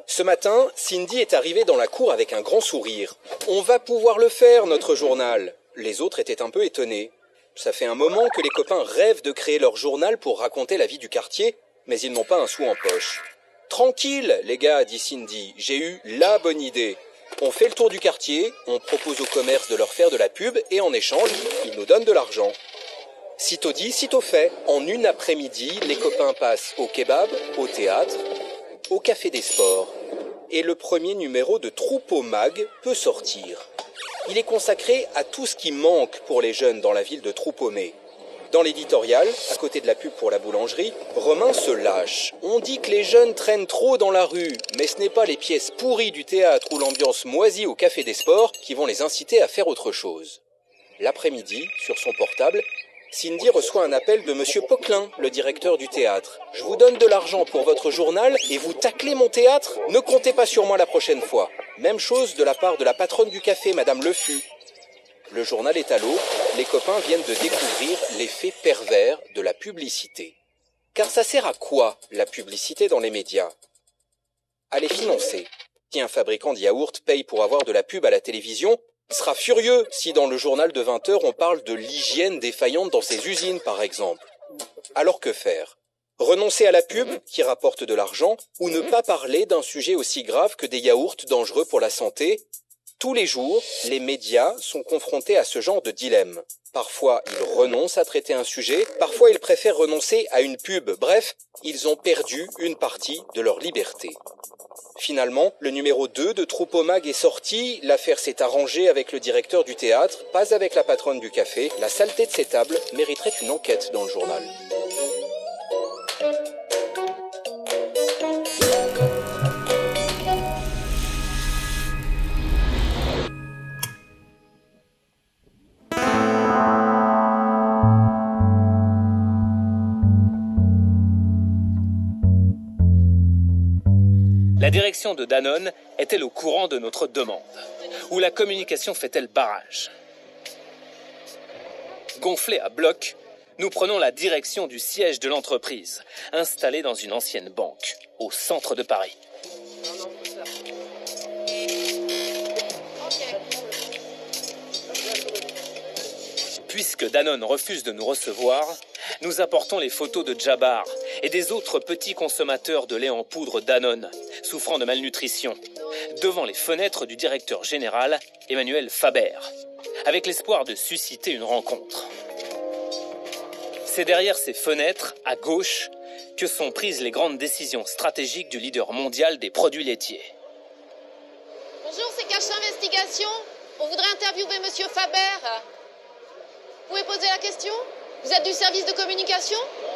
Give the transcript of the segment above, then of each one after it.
Ce matin, Cindy est arrivée dans la cour avec un grand sourire. « On va pouvoir le faire, notre journal !» Les autres étaient un peu étonnés. Ça fait un moment que les copains rêvent de créer leur journal pour raconter la vie du quartier, mais ils n'ont pas un sou en poche. « Tranquille, les gars, dit Cindy, j'ai eu la bonne idée. On fait le tour du quartier, on propose au commerce de leur faire de la pub et en échange, ils nous donnent de l'argent. » Sitôt dit, sitôt fait. En une après-midi, les copains passent au kebab, au théâtre, au café des sports. Et le premier numéro de Troupeau Mag peut sortir. Il est consacré à tout ce qui manque pour les jeunes dans la ville de Troupeau-Mé. Dans l'éditorial, à côté de la pub pour la boulangerie, Romain se lâche. On dit que les jeunes traînent trop dans la rue, mais ce n'est pas les pièces pourries du théâtre ou l'ambiance moisie au café des sports qui vont les inciter à faire autre chose. L'après-midi, sur son portable, Cindy reçoit un appel de Monsieur Poquelin, le directeur du théâtre. « Je vous donne de l'argent pour votre journal et vous taclez mon théâtre ? Ne comptez pas sur moi la prochaine fois. » Même chose de la part de la patronne du café, Madame Le Fût. Le journal est à l'eau, les copains viennent de découvrir l'effet pervers de la publicité. Car ça sert à quoi, la publicité dans les médias ? À les financer. Si un fabricant de yaourt paye pour avoir de la pub à la télévision, il sera furieux si dans le journal de 20 heures on parle de l'hygiène défaillante dans ses usines, par exemple. Alors que faire ? Renoncer à la pub, qui rapporte de l'argent, ou ne pas parler d'un sujet aussi grave que des yaourts dangereux pour la santé ? Tous les jours, les médias sont confrontés à ce genre de dilemme. Parfois, ils renoncent à traiter un sujet, parfois ils préfèrent renoncer à une pub. Bref, ils ont perdu une partie de leur liberté. Finalement, le numéro 2 de Troupeau Mag est sorti, l'affaire s'est arrangée avec le directeur du théâtre, pas avec la patronne du café. La saleté de ces tables mériterait une enquête dans le journal. La direction de Danone est-elle au courant de notre demande ? Ou la communication fait-elle barrage ? Gonflés à bloc, nous prenons la direction du siège de l'entreprise, installée dans une ancienne banque, au centre de Paris. Puisque Danone refuse de nous recevoir, nous apportons les photos de Djabar et des autres petits consommateurs de lait en poudre Danone, souffrant de malnutrition, devant les fenêtres du directeur général, Emmanuel Faber, avec l'espoir de susciter une rencontre. C'est derrière ces fenêtres, à gauche, que sont prises les grandes décisions stratégiques du leader mondial des produits laitiers. Bonjour, c'est Cache Investigation. On voudrait interviewer Monsieur Faber. Vous pouvez poser la question ? Vous êtes du service de communication ?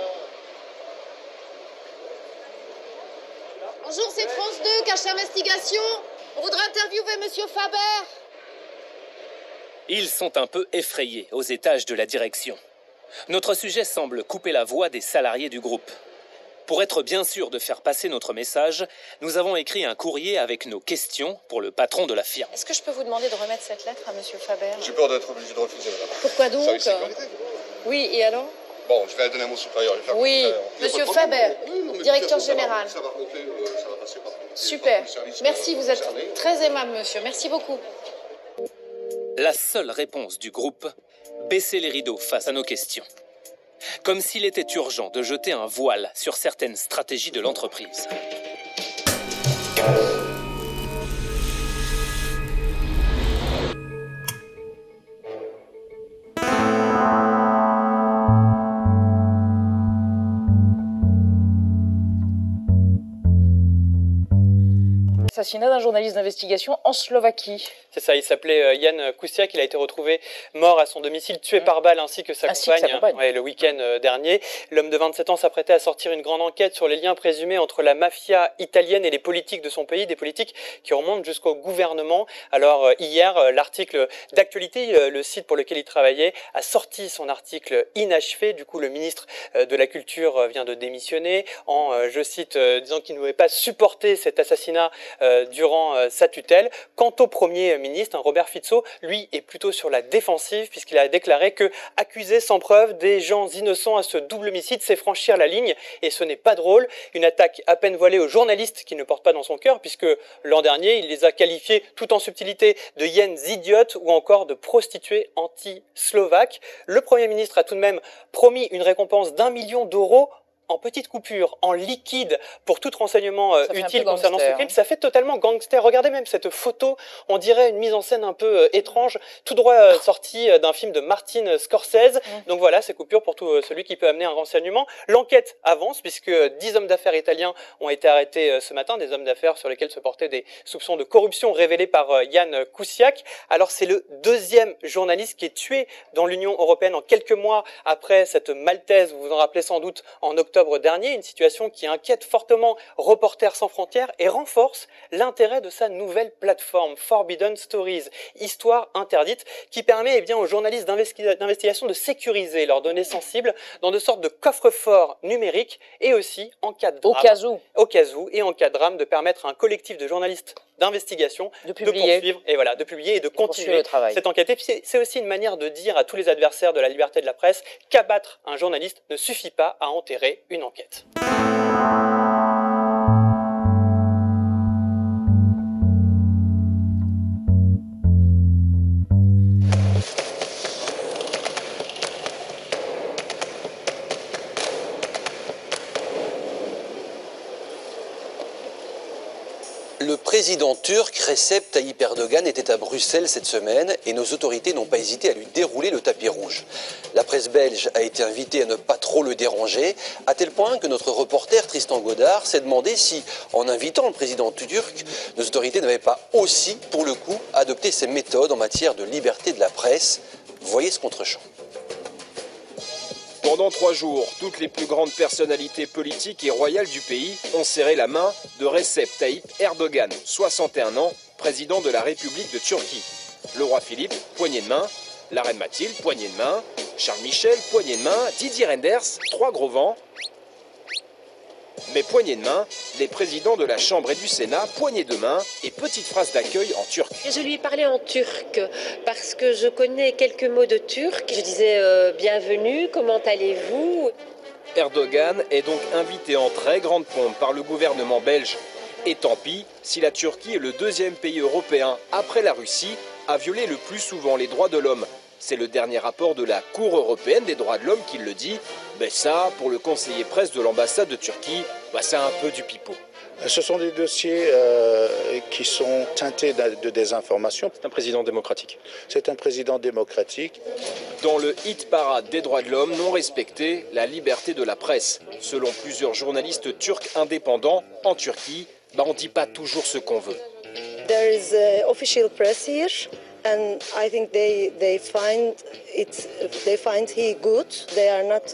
Bonjour, c'est France 2, Cache Investigation. On voudrait interviewer Monsieur Faber. Ils sont un peu effrayés aux étages de la direction. Notre sujet semble couper la voix des salariés du groupe. Pour être bien sûr de faire passer notre message, nous avons écrit un courrier avec nos questions pour le patron de la firme. Est-ce que je peux vous demander de remettre cette lettre à Monsieur Faber ? J'ai peur d'être obligé de refuser, madame. Pourquoi donc ? Service sécurité. Oui, et alors ? Bon, je vais la donner à mon supérieur. Oui, Monsieur Faber, directeur général. Ça va remonter, ça va passer par... Super. Merci, vous êtes très aimable, monsieur. Merci beaucoup. La seule réponse du groupe, baisser les rideaux face à nos questions. Comme s'il était urgent de jeter un voile sur certaines stratégies de l'entreprise. Assassinat d'un journaliste d'investigation en Slovaquie. C'est ça, il s'appelait Jan Kuciak, il a été retrouvé mort à son domicile, tué par balle ainsi que sa compagne, le week-end dernier. L'homme de 27 ans s'apprêtait à sortir une grande enquête sur les liens présumés entre la mafia italienne et les politiques de son pays, des politiques qui remontent jusqu'au gouvernement. Alors hier, l'article d'actualité, le site pour lequel il travaillait, a sorti son article inachevé. Du coup, le ministre de la Culture vient de démissionner en, je cite, disant qu'il ne pouvait pas supporter cet assassinat durant sa tutelle. Quant au Premier ministre, Robert Fico, lui est plutôt sur la défensive puisqu'il a déclaré que accuser sans preuve des gens innocents à ce double homicide, c'est franchir la ligne et ce n'est pas drôle. Une attaque à peine voilée aux journalistes qui ne portent pas dans son cœur puisque l'an dernier, il les a qualifiés tout en subtilité de hyènes idiotes ou encore de prostituées anti-slovaques. Le Premier ministre a tout de même promis une récompense d'1 million d'euros en petite coupure, en liquide, pour tout renseignement utile concernant ce crime. Ça fait totalement gangster. Regardez même cette photo, on dirait une mise en scène un peu étrange, tout droit sortie d'un film de Martin Scorsese. Donc voilà, ces coupures pour tout celui qui peut amener un renseignement. L'enquête avance, puisque 10 hommes d'affaires italiens ont été arrêtés ce matin, des hommes d'affaires sur lesquels se portaient des soupçons de corruption révélés par Jan Kuciak. Alors c'est le deuxième journaliste qui est tué dans l'Union européenne en quelques mois après cette Maltaise, vous vous en rappelez sans doute, en octobre dernier, une situation qui inquiète fortement Reporters sans frontières et renforce l'intérêt de sa nouvelle plateforme Forbidden Stories, histoire interdite, qui permet aux journalistes d'investigation de sécuriser leurs données sensibles dans de sortes de coffres-forts numériques et aussi en cas de drame, au cas où et en cas de drame de permettre à un collectif de journalistes d'investigation de poursuivre et de publier et de continuer cette enquête. Et puis c'est aussi une manière de dire à tous les adversaires de la liberté de la presse qu'abattre un journaliste ne suffit pas à enterrer une enquête. Le président turc Recep Tayyip Erdogan était à Bruxelles cette semaine et nos autorités n'ont pas hésité à lui dérouler le tapis rouge. La presse belge a été invitée à ne pas trop le déranger, à tel point que notre reporter Tristan Godard s'est demandé si, en invitant le président turc, nos autorités n'avaient pas aussi, pour le coup, adopté ces méthodes en matière de liberté de la presse. Voyez ce contre-champ. Pendant 3 jours, toutes les plus grandes personnalités politiques et royales du pays ont serré la main de Recep Tayyip Erdogan, 61 ans, président de la République de Turquie. Le roi Philippe, poignée de main. La reine Mathilde, poignée de main. Charles Michel, poignée de main. Didier Reynders, 3 gros vents. Mais poignée de main, les présidents de la Chambre et du Sénat, poignée de main et petite phrase d'accueil en turc. Je lui ai parlé en turc parce que je connais quelques mots de turc. Je disais bienvenue, comment allez-vous ? Erdogan est donc invité en très grande pompe par le gouvernement belge. Et tant pis si la Turquie est le 2e pays européen, après la Russie, à violer le plus souvent les droits de l'homme. C'est le dernier rapport de la Cour européenne des droits de l'homme qui le dit. Mais ça, pour le conseiller presse de l'ambassade de Turquie, c'est un peu du pipeau. Ce sont des dossiers qui sont teintés de désinformation. C'est un président démocratique. C'est un président démocratique. Dans le hit-parade des droits de l'homme non respectés, la liberté de la presse. Selon plusieurs journalistes turcs indépendants, en Turquie, on ne dit pas toujours ce qu'on veut. There is official press here. And I think they find he good. They are not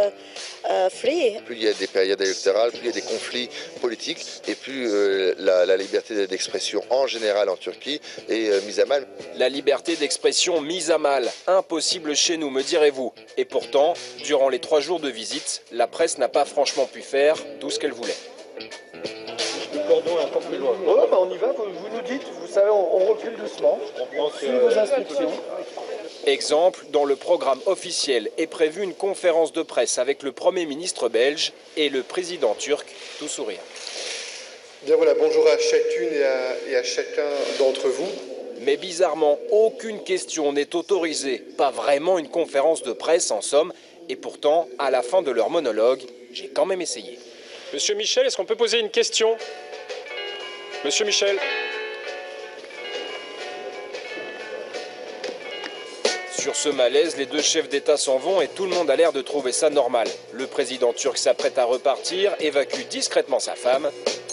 free. Plus il y a des périodes électorales, plus il y a des conflits politiques, et plus la liberté d'expression en général en Turquie est mise à mal. La liberté d'expression mise à mal, impossible chez nous, me direz-vous. Et pourtant, durant les 3 jours de visite, la presse n'a pas franchement pu faire tout ce qu'elle voulait. Le cordon est encore plus loin. On y va, vous nous dites, vous savez, on recule doucement. On suit vos instructions. Exemple, dans le programme officiel est prévue une conférence de presse avec le Premier ministre belge et le président turc, tout sourire. Bien voilà, bonjour à chacune et à chacun d'entre vous. Mais bizarrement, aucune question n'est autorisée, pas vraiment une conférence de presse en somme, et pourtant, à la fin de leur monologue, j'ai quand même essayé. Monsieur Michel, est-ce qu'on peut poser une question ? Monsieur Michel. Sur ce malaise, les 2 chefs d'État s'en vont et tout le monde a l'air de trouver ça normal. Le président turc s'apprête à repartir, évacue discrètement sa femme.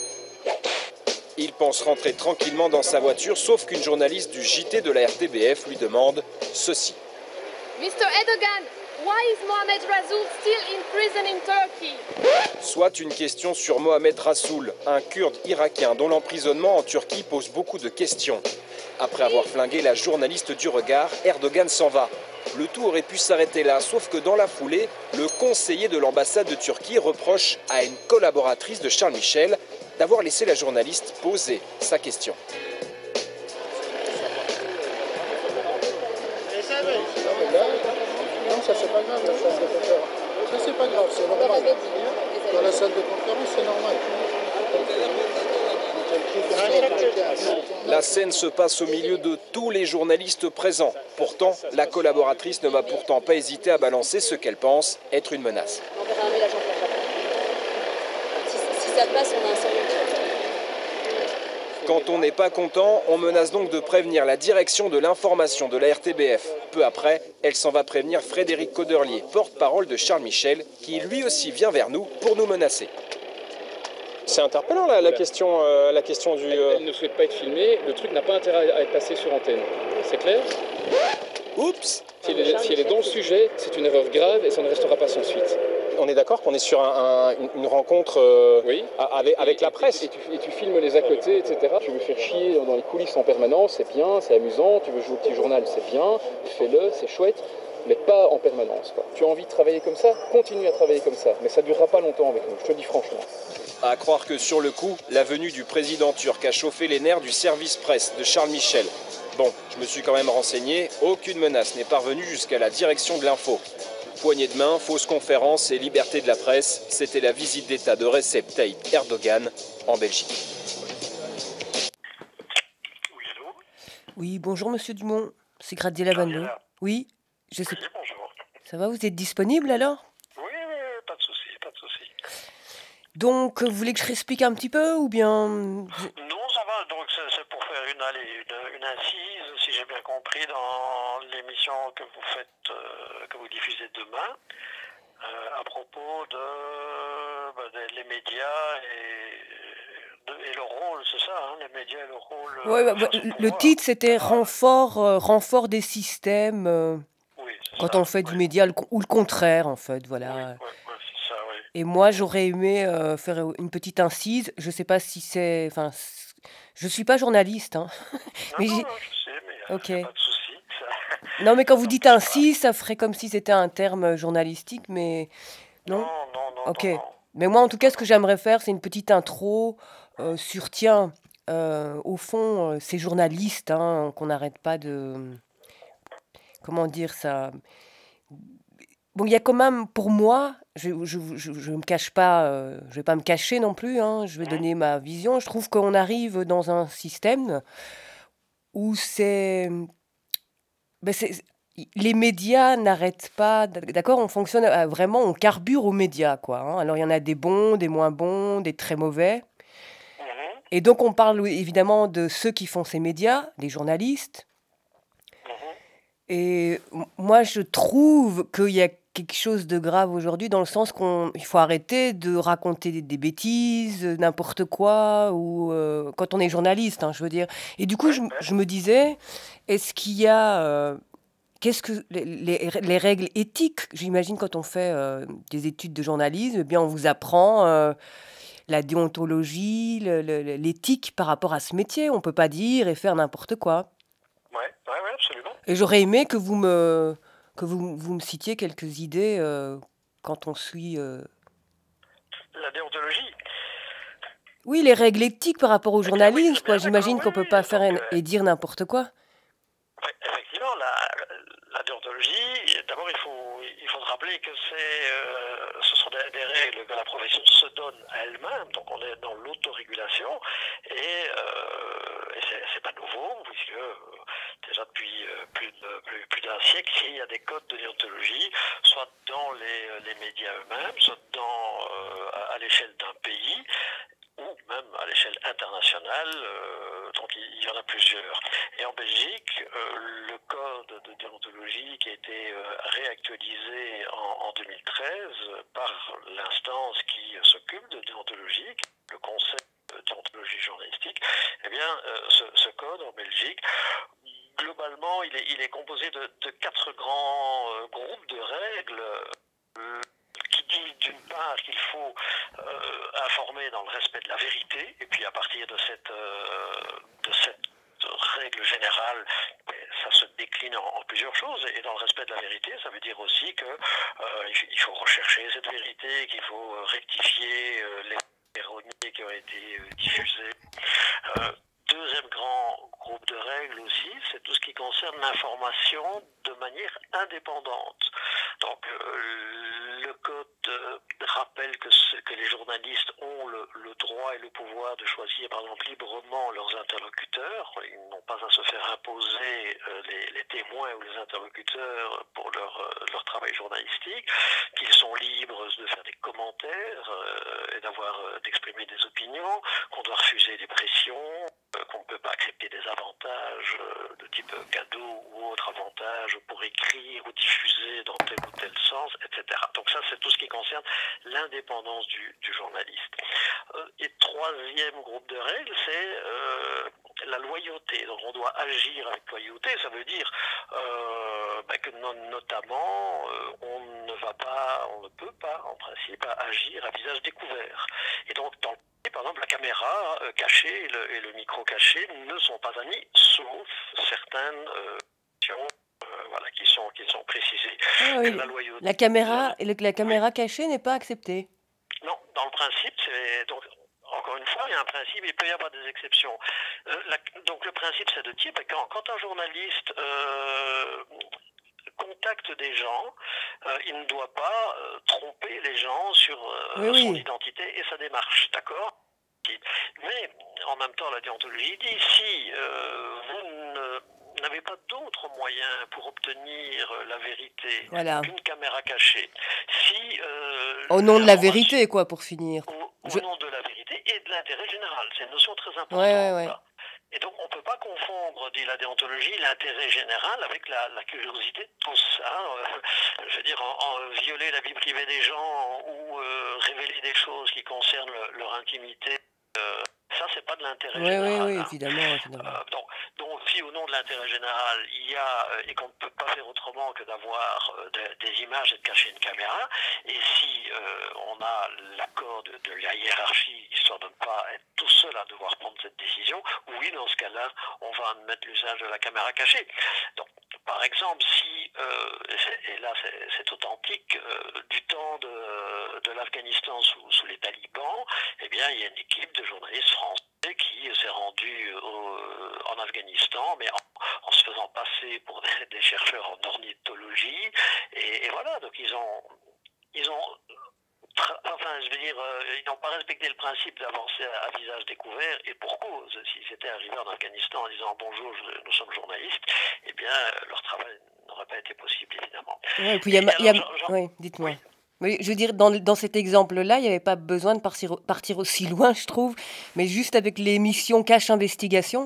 Il pense rentrer tranquillement dans sa voiture, sauf qu'une journaliste du JT de la RTBF lui demande ceci. Mr. Erdogan, why is Mohamed Rasoul still in prison in Turkey? Soit une question sur Mohamed Rasoul, un Kurde irakien dont l'emprisonnement en Turquie pose beaucoup de questions. Après avoir flingué la journaliste du Regard, Erdogan s'en va. Le tout aurait pu s'arrêter là, sauf que dans la foulée, le conseiller de l'ambassade de Turquie reproche à une collaboratrice de Charles Michel d'avoir laissé la journaliste poser sa question. Non, ça c'est pas grave, la salle de conférence. Ça c'est pas grave, c'est normal. Dans la salle de conférence, c'est normal. La scène se passe au milieu de tous les journalistes présents. Pourtant, la collaboratrice ne va pourtant pas hésiter à balancer ce qu'elle pense être une menace. On verra un mail à Jean-Pierre Papin. Si ça passe, on a un sérieux. Quand on n'est pas content, on menace donc de prévenir la direction de l'information de la RTBF. Peu après, elle s'en va prévenir Frédéric Cauderlier, porte-parole de Charles Michel, qui lui aussi vient vers nous pour nous menacer. C'est interpellant la question du... Elle ne souhaite pas être filmée, le truc n'a pas intérêt à être passé sur antenne. C'est clair ? Oups ! Si elle est dans le sujet, c'est une erreur grave et ça ne restera pas sans suite. On est d'accord qu'on est sur une rencontre avec la presse. Et tu filmes les à côté, etc. Tu veux faire chier dans les coulisses en permanence, c'est bien, c'est amusant. Tu veux jouer au petit journal, c'est bien, fais-le, c'est chouette. Mais pas en permanence, quoi. Tu as envie de travailler comme ça, continue à travailler comme ça. Mais ça ne durera pas longtemps avec nous, je te le dis franchement. À croire que sur le coup, la venue du président turc a chauffé les nerfs du service presse de Charles Michel. Bon, je me suis quand même renseigné, aucune menace n'est parvenue jusqu'à la direction de l'info. Poignée de main, fausse conférence et liberté de la presse, c'était la visite d'État de Recep Tayyip Erdogan en Belgique. Oui, bonjour Monsieur Dumont, c'est Graziella Vanlo. Oui, je sais pas. Bonjour. Ça va, vous êtes disponible alors ? Oui, pas de souci, pas de souci. Donc, vous voulez que je réexplique un petit peu ou bien... Non, ça va, donc c'est pour faire une incise, si j'ai bien compris, dans l'émission que vous faites, que vous diffusez demain, à propos des médias et le rôle, c'est ça, hein, les médias et le rôle... Ouais, le titre, c'était renfort des systèmes, quand on fait du média, ou le contraire, en fait, voilà. Oui, c'est ça, oui. Et moi, j'aurais aimé faire une petite incise. Je sais pas si c'est... Enfin, je suis pas journaliste, hein. Non, je sais, mais Ok. pas de souci. Non, mais quand vous dites incise, ça ferait comme si c'était un terme journalistique, mais... Non. Ok. Mais moi, en tout cas, ce que j'aimerais faire, c'est une petite intro sur, tiens, au fond, ces journalistes, hein, qu'on n'arrête pas de... Comment dire ça? Bon, il y a quand même, pour moi, je me cache pas, je vais pas me cacher non plus, hein, je vais donner ma vision. Je trouve qu'on arrive dans un système où les médias n'arrêtent pas, d'accord, on fonctionne vraiment, on carbure aux médias, quoi, hein. Alors, il y en a des bons, des moins bons, des très mauvais. Et donc, on parle évidemment de ceux qui font ces médias, des journalistes. Et moi, je trouve qu'il y a quelque chose de grave aujourd'hui, dans le sens qu'il faut arrêter de raconter des bêtises, n'importe quoi, ou quand on est journaliste, hein, je veux dire. Et du coup, je me disais, est-ce qu'il y a... qu'est-ce que les règles éthiques, j'imagine, quand on fait des études de journalisme, eh bien, on vous apprend la déontologie, l'éthique par rapport à ce métier. On ne peut pas dire et faire n'importe quoi. Oui, absolument. Et j'aurais aimé que vous me citiez quelques idées quand on suit... La déontologie. Oui, les règles éthiques par rapport au journalisme, quoi. J'imagine qu'on ne peut pas faire et dire n'importe quoi. Effectivement, la déontologie, d'abord il faut se rappeler que ce sont des règles que la profession se donne à elle-même, donc on est dans l'autorégulation, et c'est pas nouveau, puisque déjà depuis plus d'un siècle, il y a des codes de déontologie, soit dans les médias eux-mêmes, soit à l'échelle d'un pays, ou même à l'échelle internationale, donc il y en a plusieurs. Et en Belgique, le code de déontologie qui a été réactualisé en 2013 par l'instance qui s'occupe de déontologie, le Conseil de déontologie journalistique, eh bien, ce code en Belgique, globalement, il est composé de 4 grands groupes de règles qui dit d'une part qu'il faut informer dans le respect de la vérité, et puis à partir de cette règle générale, ça se décline en plusieurs choses, et dans le respect de la vérité, ça veut dire aussi qu'il faut rechercher cette vérité, qu'il faut rectifier les erroniques qui ont été diffusées. Deuxième grand groupe de règles aussi, c'est tout ce qui concerne l'information de manière indépendante. Donc le code rappelle que les journalistes ont le droit et le pouvoir de choisir par exemple librement leurs interlocuteurs. Ils n'ont pas à se faire imposer les témoins ou les interlocuteurs pour leur travail journalistique, qu'ils sont libres de faire des commentaires et d'exprimer des opinions, qu'on doit refuser des pressions, qu'on ne peut pas accepter des avantages de type cadeau ou autres avantages pour écrire ou diffuser dans tel ou tel sens, etc. Donc ça, c'est tout ce qui concerne l'indépendance du journaliste. Et troisième groupe de règles, c'est la loyauté. Donc on doit agir avec loyauté. Ça veut dire que notamment on ne peut pas en principe agir à visage découvert. Et donc dans par exemple, la caméra cachée et le micro caché ne sont pas amis, sauf certaines qui sont précisées. Ah oui. La caméra cachée n'est pas acceptée. Non, dans le principe, donc encore une fois, il y a un principe, il peut y avoir des exceptions. Donc le principe, c'est de dire quand un journaliste contacte des gens, il ne doit pas tromper les gens sur son identité et sa démarche, d'accord ? Mais en même temps, la déontologie dit si vous n'avez pas d'autres moyens pour obtenir la vérité qu'une caméra cachée, si au nom de la vérité, quoi, pour finir. Au nom de la vérité et de l'intérêt général, c'est une notion très importante. Ouais. Et donc, on ne peut pas confondre, dit la déontologie, l'intérêt général avec la curiosité de tous. Je veux dire, violer la vie privée des gens ou révéler des choses qui concernent leur intimité, ça, c'est pas de l'intérêt général. Oui, évidemment. Donc, si au nom de l'intérêt général, il y a, et qu'on ne peut pas faire autrement que d'avoir des images et de cacher une caméra, et si on a l'accord de la hiérarchie, histoire de ne pas être tout seul à devoir prendre cette décision, oui, dans ce cas-là, on va admettre l'usage de la caméra cachée. Donc, par exemple, si, et là c'est authentique, du temps de l'Afghanistan sous les talibans, eh bien, il y a une équipe de journalistes français qui s'est rendue en Afghanistan, mais en se faisant passer pour des chercheurs en ornithologie, et voilà, donc ils n'ont pas respecté le principe d'avancer à visage découvert, et pour cause. S'ils étaient arrivés en Afghanistan en disant bonjour, nous sommes journalistes, eh bien, leur travail n'aurait pas été possible, évidemment. Ouais, et puis dites-moi. Oui. Oui, je veux dire, dans cet exemple-là, il n'y avait pas besoin de partir aussi loin, je trouve, mais juste avec l'émission Cache Investigation.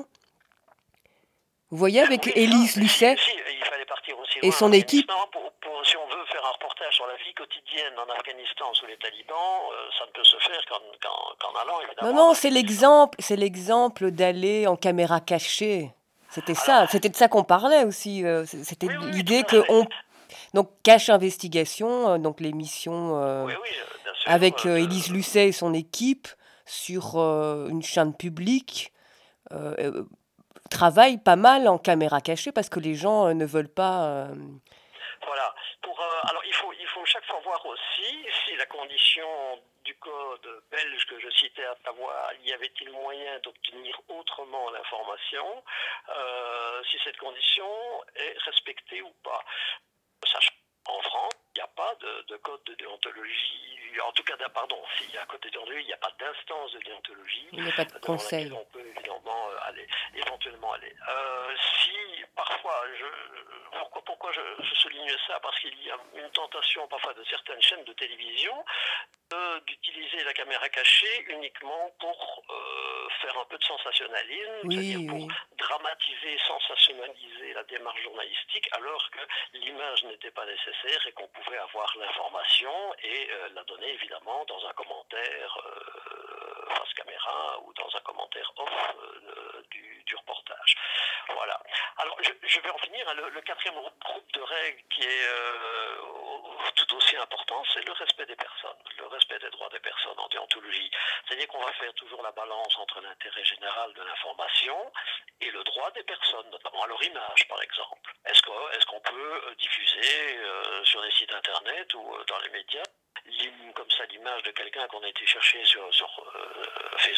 Vous voyez, avec Élise Lucet il fallait partir aussi et loin son équipe. Si on veut faire un reportage sur la vie quotidienne en Afghanistan sous les talibans, ça ne peut se faire qu'en allant, évidemment. Non, c'est l'exemple d'aller en caméra cachée. C'était de ça qu'on parlait aussi. C'était l'idée qu'on... Donc, Cache Investigation, donc l'émission avec Élise Lucet et son équipe sur une chaîne publique, travaille pas mal en caméra cachée parce que les gens ne veulent pas... Voilà. Alors, il faut chaque fois voir aussi si la condition du code belge que je citais, à savoir, y avait-il moyen d'obtenir autrement l'information, si cette condition est respectée ou pas. En France, il n'y a pas de code de déontologie, en tout cas, s'il y a un code de déontologie, il n'y a pas d'instance de déontologie. Il n'y a pas de conseil. On peut évidemment éventuellement aller. Si parfois, pourquoi je souligne ça? Parce qu'il y a une tentation parfois de certaines chaînes de télévision d'utiliser la caméra cachée uniquement pour faire un peu de sensationnalisme, c'est-à-dire pour dramatiser, sensationnaliser la démarche journalistique, alors que l'image n'était pas nécessaire et qu'on pouvait avoir l'information et la donner évidemment dans un commentaire face caméra ou dans un commentaire off du reportage. Voilà. Alors je vais en finir. Le quatrième groupe de règles qui est tout aussi important, c'est le respect des personnes, le respect des droits des personnes en déontologie. C'est-à-dire qu'on va faire toujours la balance entre l'intérêt général de l'information et le droit des personnes, notamment à leur image, par exemple. Est-ce qu'on peut diffuser sur des sites internet ou dans les médias comme ça l'image de quelqu'un qu'on a été chercher sur Facebook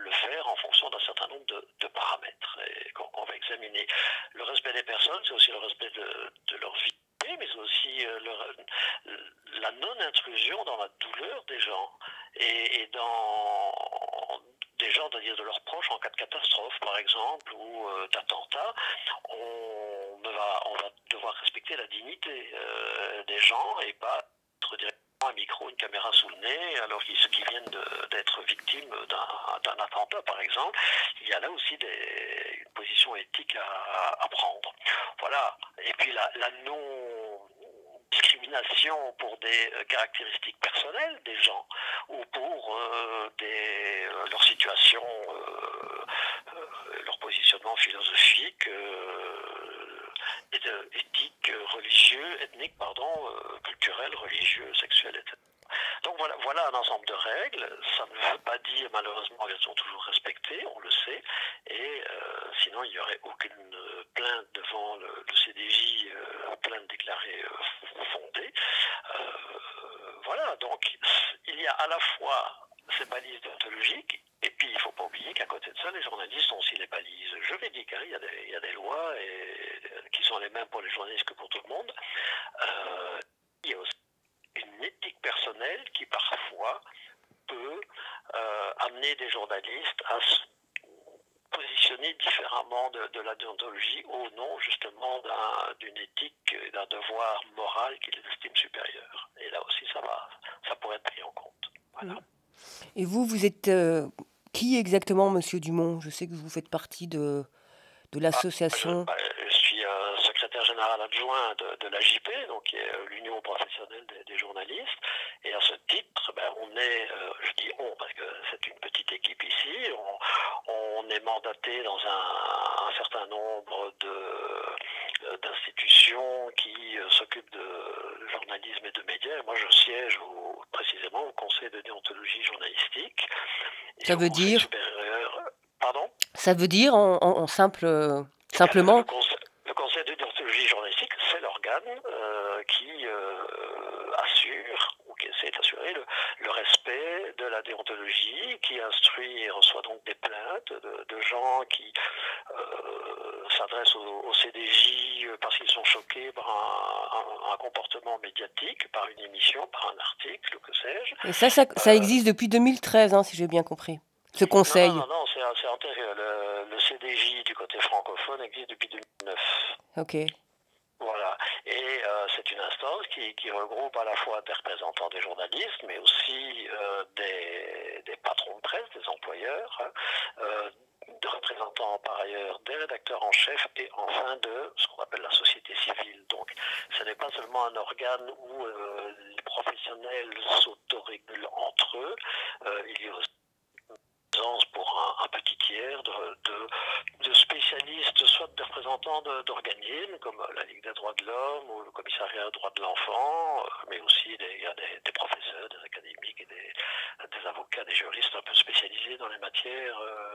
le faire en fonction d'un certain nombre de paramètres qu'on va examiner. Le respect des personnes, c'est aussi le respect de leur vie, mais c'est aussi la non-intrusion dans la douleur des gens et dans des gens, c'est-à-dire de leurs proches en cas de catastrophe, par exemple, ou d'attentat. On va devoir respecter la dignité des gens et pas être directement un micro, une caméra sous le nez, alors qu'ils viennent d'être victimes d'un attentat, par exemple. Il y a là aussi une position éthique à prendre. Voilà. Et puis la non-discrimination pour des caractéristiques personnelles des gens ou pour leur situation, leur positionnement philosophique, éthique, religieux, ethnique, culturel, religieux, sexuel, etc. Donc voilà un ensemble de règles. Ça ne veut pas dire malheureusement qu'elles sont toujours respectées, on le sait, et sinon il n'y aurait aucune plainte devant le CDJ, plainte déclarée fondée. Voilà, donc il y a à la fois ces balises déontologiques, et puis il ne faut pas oublier qu'à côté de ça, les journalistes ont aussi les balises juridiques. Il y a des lois qui sont les mêmes pour les journalistes que pour tout le monde. Il y a aussi une éthique personnelle qui parfois peut amener des journalistes à se positionner différemment de la déontologie au nom justement d'une éthique, d'un devoir moral qu'ils estiment supérieur. Et là aussi, ça pourrait être pris en compte. Voilà. Et vous êtes qui exactement, Monsieur Dumont? Je sais que vous faites partie de l'association. Je suis secrétaire général adjoint de l'AJP, donc qui est l'Union professionnelle des journalistes. Et à ce titre, on est, je dis on parce que c'est une petite équipe ici, on est mandaté dans un certain nombre d'institutions qui s'occupent de journalisme et de médias. Et moi, je siège précisément au Conseil de déontologie journalistique. Ça veut dire Pardon ? Ça veut dire en simplement. Le Conseil de déontologie journalistique, c'est l'organe qui assure ou qui essaie d'assurer le respect de la déontologie, qui instruit et reçoit donc des plaintes de gens qui s'adressent au CDJ parce qu'ils sont choqués par un comportement médiatique, par une émission, par un article, que sais-je. Et ça existe depuis 2013, si j'ai bien compris. Ce conseil. Non, c'est antérieur. Le CDJ du côté francophone existe depuis 2009. Ok. Voilà. Et c'est une instance qui regroupe à la fois des représentants des journalistes, mais aussi des patrons de presse, des employeurs, des représentants par ailleurs des rédacteurs en chef et enfin de ce qu'on appelle la société civile. Donc ce n'est pas seulement un organe où les professionnels s'autorégulent entre eux, il y a aussi pour un petit tiers de spécialistes, soit de représentants d'organismes comme la Ligue des droits de l'homme ou le Commissariat des droits de l'enfant, mais aussi il y a des professeurs, des académiques et des avocats, des juristes un peu spécialisés dans les matières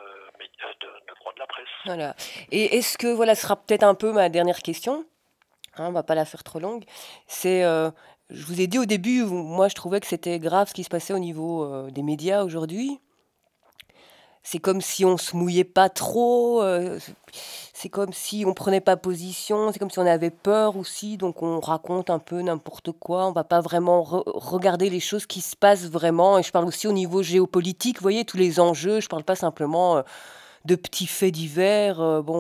de droit de la presse. Voilà. Et est-ce que, ce sera peut-être un peu ma dernière question, on ne va pas la faire trop longue, c'est... je vous ai dit au début, moi je trouvais que c'était grave ce qui se passait au niveau des médias aujourd'hui. C'est comme si on se mouillait pas trop, c'est comme si on prenait pas position, c'est comme si on avait peur aussi, donc on raconte un peu n'importe quoi, on va pas vraiment regarder les choses qui se passent vraiment. Et je parle aussi au niveau géopolitique, vous voyez, tous les enjeux, je parle pas simplement de petits faits divers,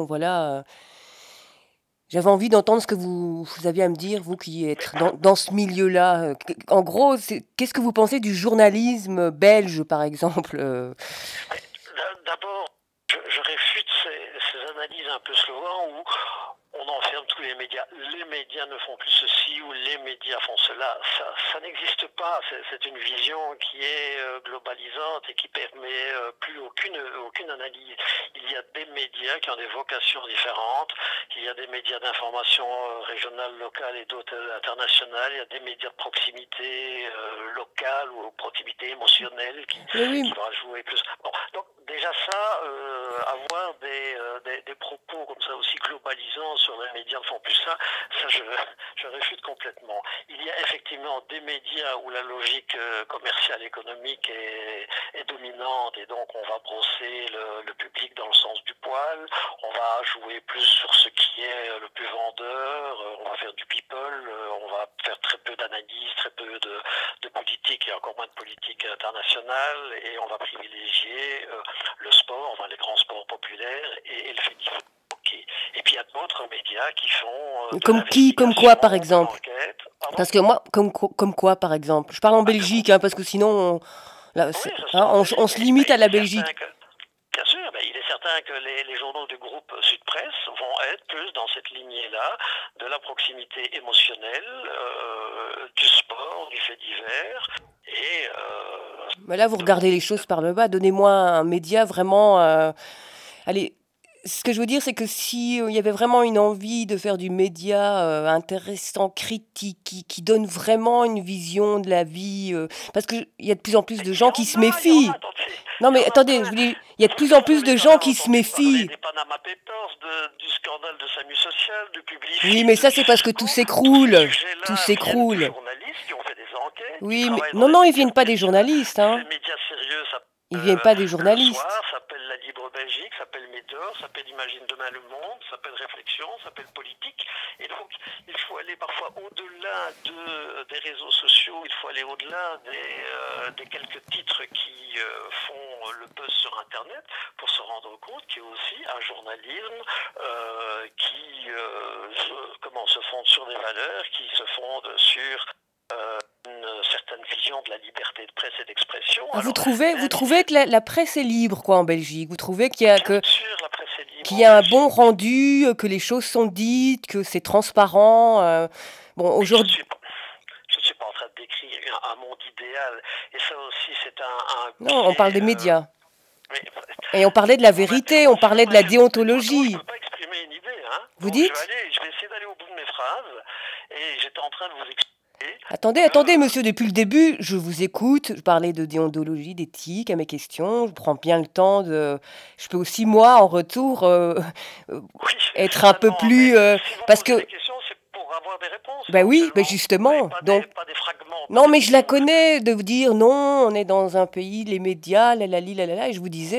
J'avais envie d'entendre ce que vous aviez à me dire, vous qui êtes dans ce milieu-là. En gros, qu'est-ce que vous pensez du journalisme belge, par exemple D'abord, je réfute ces analyses un peu slogan où on enferme tous les médias. Les médias ne font plus ceci ou les médias font cela. Ça n'existe pas. C'est une vision qui est globalisante et qui permet plus aucune analyse. Il y a des médias qui ont des vocations différentes. Il y a des médias d'information régionale, locale et d'autres internationales. Il y a des médias de proximité locale ou proximité émotionnelle qui vont jouer plus. Bon, donc déjà ça, avoir des propos comme ça aussi globaux globalisant sur les médias ne font plus ça, je réfute complètement. Il y a effectivement des médias où la logique commerciale économique est dominante et donc on va brosser le public dans le sens du poil, on va jouer plus sur ce qui est le plus vendeur, on va faire du people, on va faire très peu d'analyse, très peu de politique et encore moins de politique internationale et on va privilégier le sport, enfin les grands sports populaires et le fait hockey. Et puis il y a d'autres médias qui font... comme quoi par exemple? Parce que moi, comme quoi par exemple? Je parle en Belgique, parce que sinon, on se limite à la Belgique. Bien sûr, il est certain que les journaux du groupe Sud Presse vont être plus dans cette lignée-là, de la proximité émotionnelle, du sport, du fait divers, et... Mais là, vous regardez les choses par le bas. Donnez-moi un média vraiment... Allez, ce que je veux dire, c'est que si il y avait vraiment une envie de faire du média intéressant, critique, qui donne vraiment une vision de la vie... parce qu'il y a de plus en plus de gens qui se méfient. Non mais attendez, il y a de plus en plus de gens qui se méfient. Des Panama Papers, du scandale de SAMU Social, du public. Oui, mais ça c'est parce que tout s'écroule. Tout s'écroule. Des journalistes qui ont fait des enquêtes. Oui, mais non, ils viennent pas des journalistes. Les médias sérieux, ça ils viennent pas des journalistes. Ça s'appelle La Libre Belgique, ça s'appelle Médor, ça s'appelle Imagine demain le monde, ça s'appelle Réflexion, ça s'appelle Politique. Et donc, il faut aller parfois au-delà des réseaux sociaux, il faut aller au-delà des quelques titres qui font le buzz sur Internet pour se rendre compte qu'il y a aussi un journalisme qui se fonde sur des valeurs, qui se fonde sur... une certaine vision de la liberté de presse et d'expression. Vous trouvez que la presse est libre en Belgique? Vous trouvez qu'il y a un bon rendu, que les choses sont dites, que c'est transparent aujourd'hui... Je ne suis pas en train de décrire un monde idéal. Et ça aussi, c'est un non, on parle des médias. Et on parlait de la vérité, on parlait de la déontologie. Je ne peux pas exprimer une idée. Vous dites? Je vais essayer d'aller au bout de mes phrases. Et j'étais en train de vous expliquer. Attendez, monsieur, depuis le début, je vous écoute, je parlais de déontologie, d'éthique à mes questions, je prends bien le temps de... Je peux aussi, moi, en retour, être un peu plus... parce que... C'est pour avoir des réponses. Oui, justement. Donc... Pas des fragments. Non, mais je la connais, de vous dire, non, on est dans un pays, les médias, et je vous disais,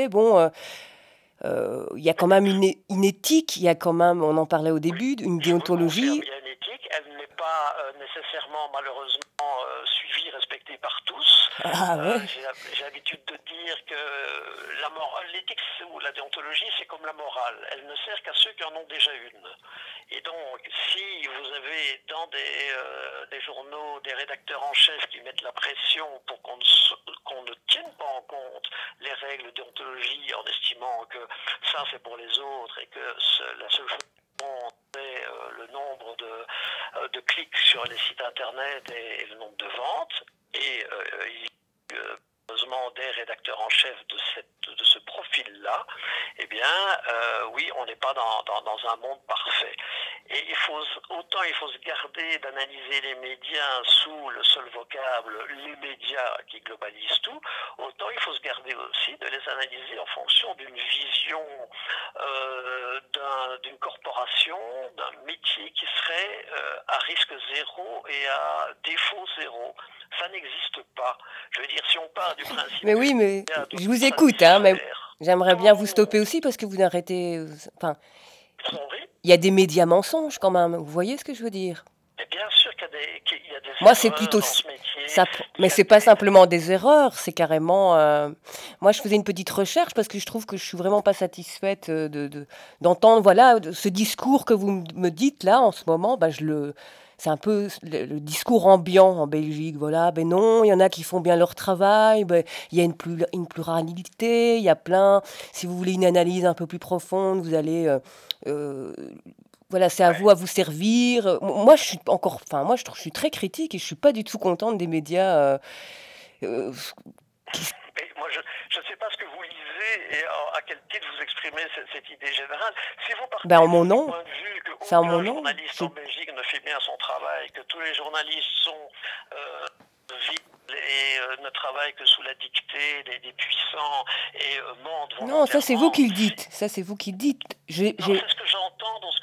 il y a quand même une éthique, il y a quand même, on en parlait au début, une déontologie... Il y a une éthique, elle n'est pas nécessairement, malheureusement, suivie, respectée par tous. J'ai l'habitude de dire que l'éthique ou la déontologie, c'est comme la morale. Elle ne sert qu'à ceux qui en ont déjà une. Et donc, si vous avez dans des journaux des rédacteurs en chef qui mettent la pression pour qu'on ne tienne pas en compte les règles de déontologie en estimant que ça c'est pour les autres et que la seule chose c'est le nombre de clics sur les sites internet et le nombre de ventes, et heureusement des rédacteurs en chef de ce profil-là, oui, on n'est pas dans un monde parfait. Et il faut se garder d'analyser les médias sous le seul vocable, les médias qui globalisent tout, autant il faut se garder aussi de les analyser en fonction d'une vision d'une corporation, d'un métier qui serait à risque zéro et à défaut zéro. Ça n'existe pas. Je veux dire, si on part du principe... Mais oui, mais je vous écoute, mais j'aimerais bien vous stopper aussi parce que vous n'arrêtez... il y a des médias mensonges quand même, vous voyez ce que je veux dire? Mais bien sûr qu'il y a des moi, c'est plutôt ça, mais c'est pas simplement des erreurs, c'est carrément... moi, je faisais une petite recherche parce que je trouve que je suis vraiment pas satisfaite d'entendre ce discours que vous me dites là en ce moment. C'est un peu le discours ambiant en Belgique. Non, il y en a qui font bien leur travail, il y a une pluralité, il y a plein... Si vous voulez une analyse un peu plus profonde, vous allez... c'est à vous servir. Moi, je suis très critique et je suis pas du tout contente des médias. Moi, je ne sais pas ce que vous lisez et à quel titre vous exprimez cette idée générale. Si vous partez en mon nom. du point de vue que aucun journaliste en Belgique ne fait bien son travail, que tous les journalistes sont vides et ne travaillent que sous la dictée des puissants et mentent volontairement. Non, ça c'est vous qui le dites. Non, c'est ce que j'entends dans ce que vous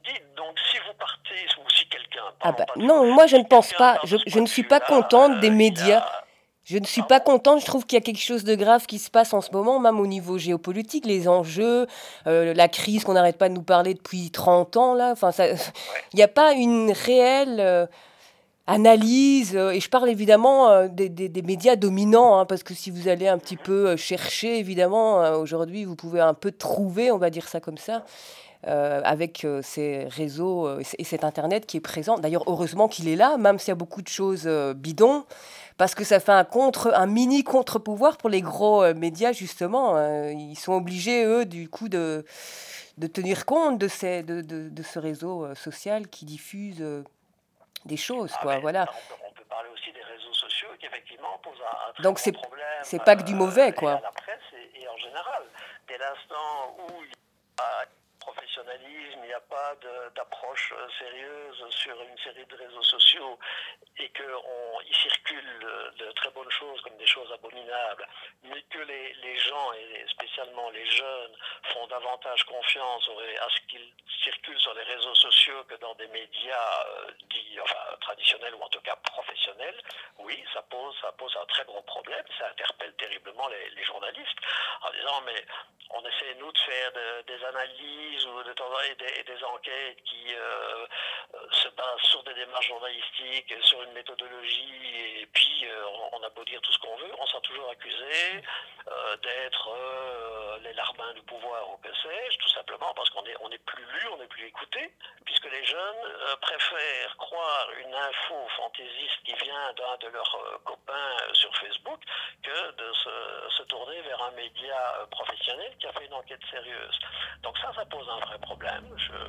dites. Donc si vous partez, ou si quelqu'un... Non, moi je ne pense pas. Je ne suis pas contente des médias. Je ne suis pas contente, je trouve qu'il y a quelque chose de grave qui se passe en ce moment, même au niveau géopolitique, les enjeux, la crise qu'on n'arrête pas de nous parler depuis 30 ans, là. Enfin, il n'y a pas une réelle analyse, et je parle évidemment des médias dominants, hein, parce que si vous allez un petit peu chercher, évidemment, aujourd'hui, vous pouvez un peu trouver, on va dire ça comme ça, avec ces réseaux et cet Internet qui est présent. D'ailleurs, heureusement qu'il est là, même s'il y a beaucoup de choses bidons, parce que ça fait un mini contre-pouvoir pour les gros médias, justement. Ils sont obligés, eux, du coup, de tenir compte de ce réseau social qui diffuse des choses, quoi, voilà. On peut parler aussi des réseaux sociaux qui, effectivement, posent un très Donc, gros problème. c'est pas que du mauvais, quoi. À la presse et en général. Dès l'instant où il y a professionnalisme, il n'y a pas d'approche sérieuse sur une série de réseaux sociaux et qu'il circule de très bonnes choses comme des choses abominables, mais que les gens, et spécialement les jeunes, font davantage confiance à ce qu'ils circulent sur les réseaux sociaux que dans des médias dits traditionnels ou en tout cas professionnels, oui, ça pose un très gros problème. Ça interpelle terriblement les journalistes en disant mais on essaie nous de faire des analyses ou des enquêtes qui se basent sur des démarches journalistiques, sur une méthodologie, et puis on a beau dire tout ce qu'on veut, on s'est toujours accusé d'être les larbins du pouvoir ou que sais-je, tout simplement parce qu'on n'est plus lu, on n'est plus écouté, puisque les jeunes préfèrent croire une info fantaisiste qui vient d'un de leurs copains sur Facebook que de se tourner vers un média professionnel qui a fait une enquête sérieuse. Donc ça pose un vrai problème.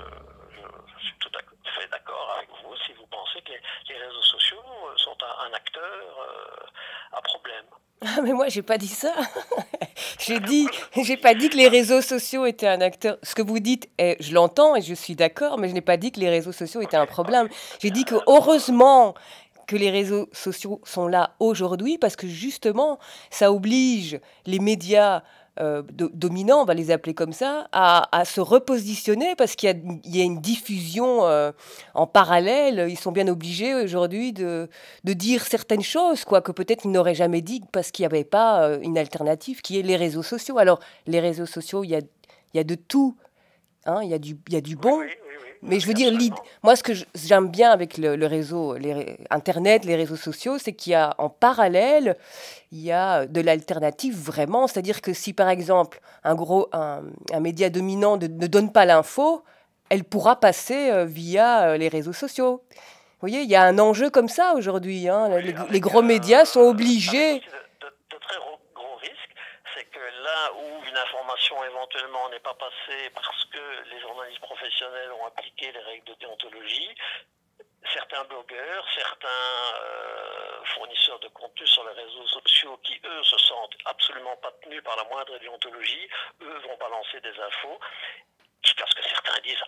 Je suis tout à fait d'accord avec vous si vous pensez que les réseaux sociaux sont un acteur à problème. Ah, mais moi, j'ai pas dit ça. J'ai pas dit que les réseaux sociaux étaient un acteur. Ce que vous dites, je l'entends et je suis d'accord, mais je n'ai pas dit que les réseaux sociaux étaient un problème. J'ai dit que heureusement que les réseaux sociaux sont là aujourd'hui parce que justement, ça oblige les médias dominants, on va les appeler comme ça, à se repositionner parce qu'il y a une diffusion en parallèle. Ils sont bien obligés aujourd'hui de dire certaines choses, quoi, que peut-être ils n'auraient jamais dit parce qu'il n'y avait pas une alternative qui est les réseaux sociaux. Alors, les réseaux sociaux, il y a de tout, hein, il y a du bon. Mais je veux dire, moi, ce que j'aime bien avec le réseau, Internet, les réseaux sociaux, c'est qu'il y a en parallèle, il y a de l'alternative vraiment. C'est-à-dire que si, par exemple, un média dominant ne donne pas l'info, elle pourra passer via les réseaux sociaux. Vous voyez, il y a un enjeu comme ça aujourd'hui. Hein. Les gros médias sont obligés... De très gros risques, c'est que là où une information éventuellement n'est pas passée parce que les journalistes professionnels ont appliqué les règles de déontologie, certains blogueurs, certains fournisseurs de contenu sur les réseaux sociaux qui, eux, se sentent absolument pas tenus par la moindre déontologie, eux vont balancer des infos. Parce que certains disent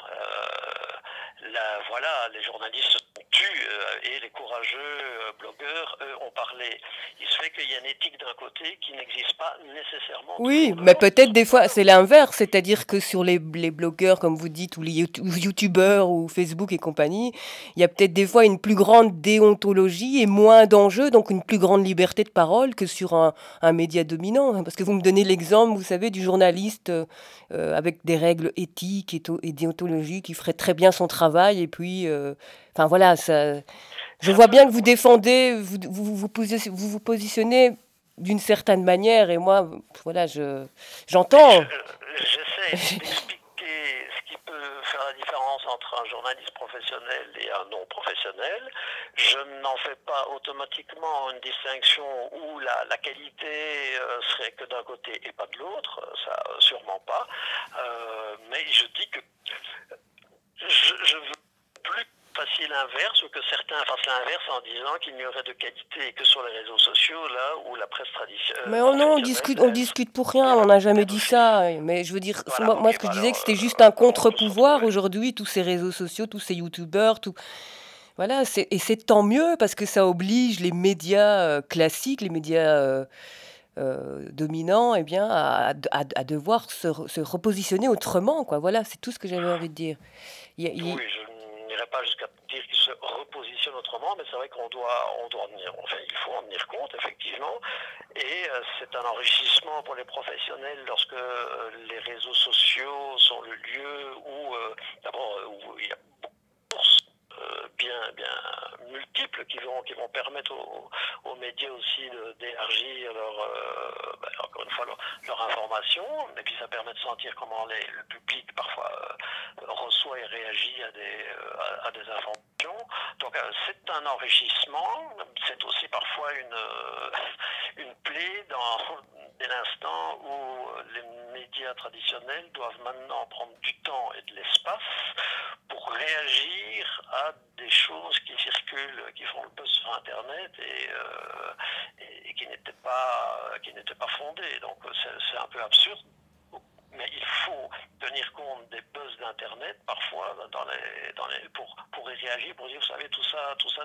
voilà, les journalistes se tuent et les courageux blogueurs, eux, ont parlé. Il se fait qu'il y a une éthique d'un côté qui n'existe pas nécessairement. Oui, mais peut-être des fois c'est l'inverse, c'est-à-dire que sur les blogueurs, comme vous dites, ou les youtubeurs ou Facebook et compagnie, il y a peut-être des fois une plus grande déontologie et moins d'enjeux, donc une plus grande liberté de parole que sur un média dominant. Parce que vous me donnez l'exemple, vous savez, du journaliste avec des règles éthiques et déontologiques qui ferait très bien son travail, et puis, enfin voilà, ça, je vois bien que vous défendez, vous positionnez d'une certaine manière, et moi, voilà, j'entends. J'essaie d'expliquer ce qui peut faire la différence entre un journaliste professionnel et un non professionnel. Je n'en fais pas automatiquement une distinction où la qualité serait que d'un côté et pas de l'autre, ça sûrement pas. Mais je dis que je veux plus facile l'inverse, ou que certains fassent l'inverse en disant qu'il n'y aurait de qualité que sur les réseaux sociaux, là où la presse traditionnelle... Mais non, on discute pour rien, on n'a jamais dit ça. Mais je veux dire, voilà, moi ce que je disais, que c'était juste un contre-pouvoir aujourd'hui, tous ces réseaux sociaux, tous ces youtubeurs, tout... Voilà, et c'est tant mieux, parce que ça oblige les médias classiques, les médias dominant, eh bien, à devoir se repositionner autrement, quoi. Voilà, c'est tout ce que j'avais envie de dire. Oui, je n'irai pas jusqu'à dire qu'il se repositionne autrement, mais c'est vrai qu'on doit il faut en tenir compte, effectivement. Et c'est un enrichissement pour les professionnels lorsque les réseaux sociaux sont le lieu où, où il y a beaucoup de sources bien multiples qui vont permettre aux médias aussi d'élargir encore une fois leur information, et puis ça permet de sentir comment le public parfois reçoit et réagit à des informations. Donc c'est un enrichissement, c'est aussi parfois une plaie dès l'instant où les médias traditionnels doivent maintenant prendre du temps et de l'espace pour réagir à des choses qui circulent, qui font le buzz sur Internet et qui n'étaient pas fondées. Donc c'est un peu absurde. Mais il faut tenir compte des buzz d'Internet parfois pour y réagir, pour dire, vous savez, tout ça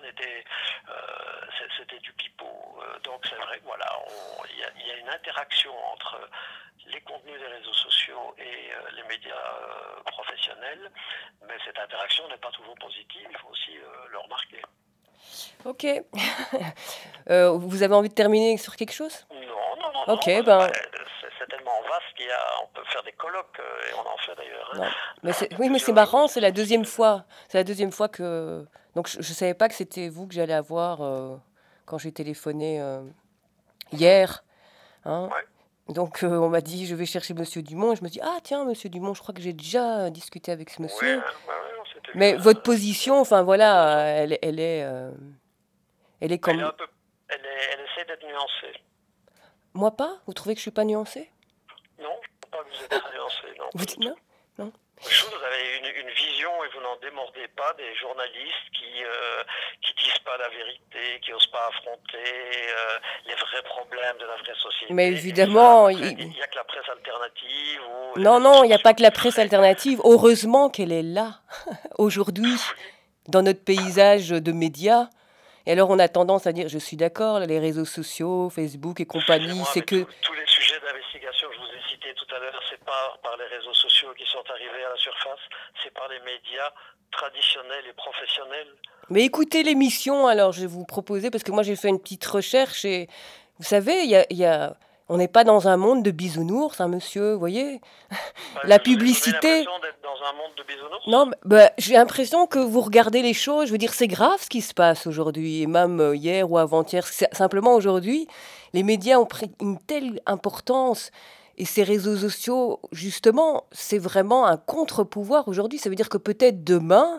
c'était du pipeau. Donc c'est vrai que voilà, il y a une interaction entre les contenus des réseaux sociaux et les médias professionnels, mais cette interaction n'est pas toujours positive, il faut aussi le remarquer. Ok. Vous avez envie de terminer sur quelque chose ? Non. Ok, c'est tellement vaste on peut faire des colloques, et on en fait d'ailleurs. Hein. Mais c'est marrant, c'est la deuxième fois. C'est la deuxième fois que... Donc je ne savais pas que c'était vous que j'allais avoir quand j'ai téléphoné hier. Hein. Ouais. Donc on m'a dit, je vais chercher Monsieur Dumont. Et je me dis, ah tiens, Monsieur Dumont, je crois que j'ai déjà discuté avec ce monsieur. Ouais, mais votre position, enfin voilà, elle est comme... Elle essaie d'être nuancée. Moi pas ? Vous trouvez que je suis pas nuancée ? Non, pas que vous êtes très nuancée, non. Vous dites non ? Non. Vous avez une vision et vous n'en démordez pas des journalistes qui disent pas la vérité, qui n'osent pas affronter les vrais problèmes de la vraie société. Mais évidemment... Il n'y a que la presse alternative. Non, il n'y a pas que la presse alternative. Heureusement qu'elle est là, aujourd'hui, dans notre paysage de médias. Et alors, on a tendance à dire, je suis d'accord, les réseaux sociaux, Facebook et compagnie, c'est que... Tous les sujets d'investigation que je vous ai cités tout à l'heure, c'est pas par les réseaux sociaux qui sont arrivés à la surface, c'est par les médias traditionnels et professionnels. Mais écoutez l'émission, alors, je vais vous proposer, parce que moi, j'ai fait une petite recherche, et vous savez, on n'est pas dans un monde de bisounours, hein, monsieur, vous voyez. La publicité... Vous avez l'impression d'être dans un monde de bisounours ? Non, j'ai l'impression que vous regardez les choses. Je veux dire, c'est grave ce qui se passe aujourd'hui, et même hier ou avant-hier. Simplement, aujourd'hui, les médias ont pris une telle importance. Et ces réseaux sociaux, justement, c'est vraiment un contre-pouvoir aujourd'hui. Ça veut dire que peut-être demain,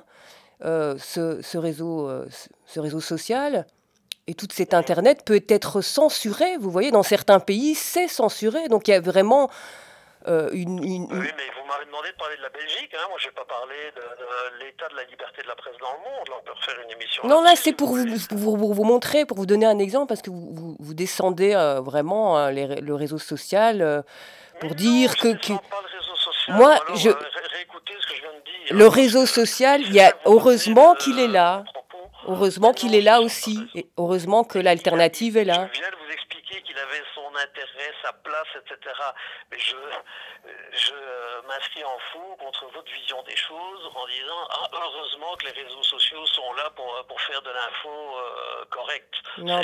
ce réseau social... Et tout cet Internet peut être censuré, vous voyez, dans certains pays, c'est censuré. Donc il y a vraiment Oui, mais vous m'avez demandé de parler de la Belgique. Hein. Moi, je n'ai pas parlé de l'état de la liberté de la presse dans le monde. Là, on peut refaire une émission. Non, là, c'est pour vous montrer, pour vous donner un exemple, parce que vous descendez vraiment le réseau social pour dire que... Pas le réseau social. Moi, alors, réécoutez ce que je viens de dire. Le réseau social, heureusement qu'il est là. Heureusement qu'il est là aussi, et heureusement que l'alternative est là. Je viens de vous expliquer qu'il avait son intérêt, sa place, etc. Mais je m'inscris en faux contre votre vision des choses en disant heureusement que les réseaux sociaux sont là pour faire de l'info correcte. Non,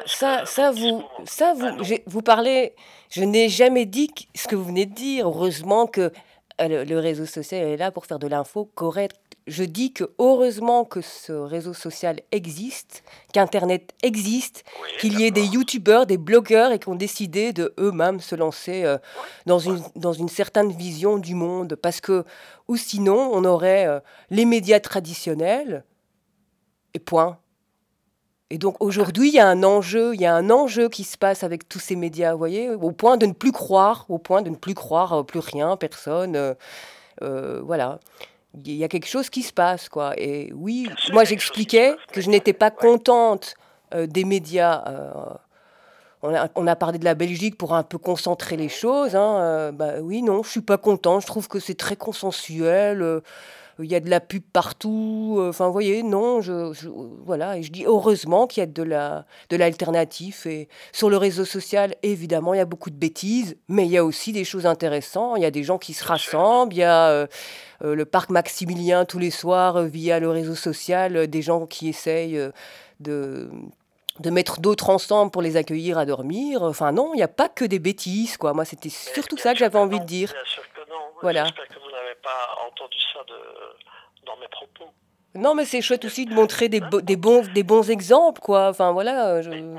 mais vous parlez. Je n'ai jamais dit ce que vous venez de dire. Heureusement que le réseau social est là pour faire de l'info correcte. Je dis que heureusement que ce réseau social existe, qu'Internet existe, qu'il y ait des youtubeurs, des blogueurs et qui ont décidé de eux-mêmes se lancer dans une certaine vision du monde. Parce que, ou sinon, on aurait les médias traditionnels et point. Et donc aujourd'hui, il y a un enjeu qui se passe avec tous ces médias, vous voyez, au point de ne plus croire plus rien, personne. Voilà. Il y a quelque chose qui se passe, quoi. Et oui, moi j'expliquais que je n'étais pas contente des médias. On a parlé de la Belgique pour un peu concentrer les choses. Hein. Oui, non, je suis pas contente. Je trouve que c'est très consensuel. il y a de la pub partout. Enfin, vous voyez, non, voilà. Et je dis heureusement qu'il y a de l'alternatif. Et sur le réseau social, évidemment, il y a beaucoup de bêtises, mais il y a aussi des choses intéressantes. Il y a des gens qui se rassemblent. Il y a le parc Maximilien tous les soirs via le réseau social, des gens qui essayent de mettre d'autres ensemble pour les accueillir à dormir. Enfin non, il n'y a pas que des bêtises, quoi. Moi, c'était surtout ça que j'avais envie de dire. Bien sûr que non. Voilà. J'espère que vous n'avez pas entendu ça dans mes propos. Non, mais c'est chouette aussi de montrer des bons exemples, quoi. Enfin, voilà. Vous voyez,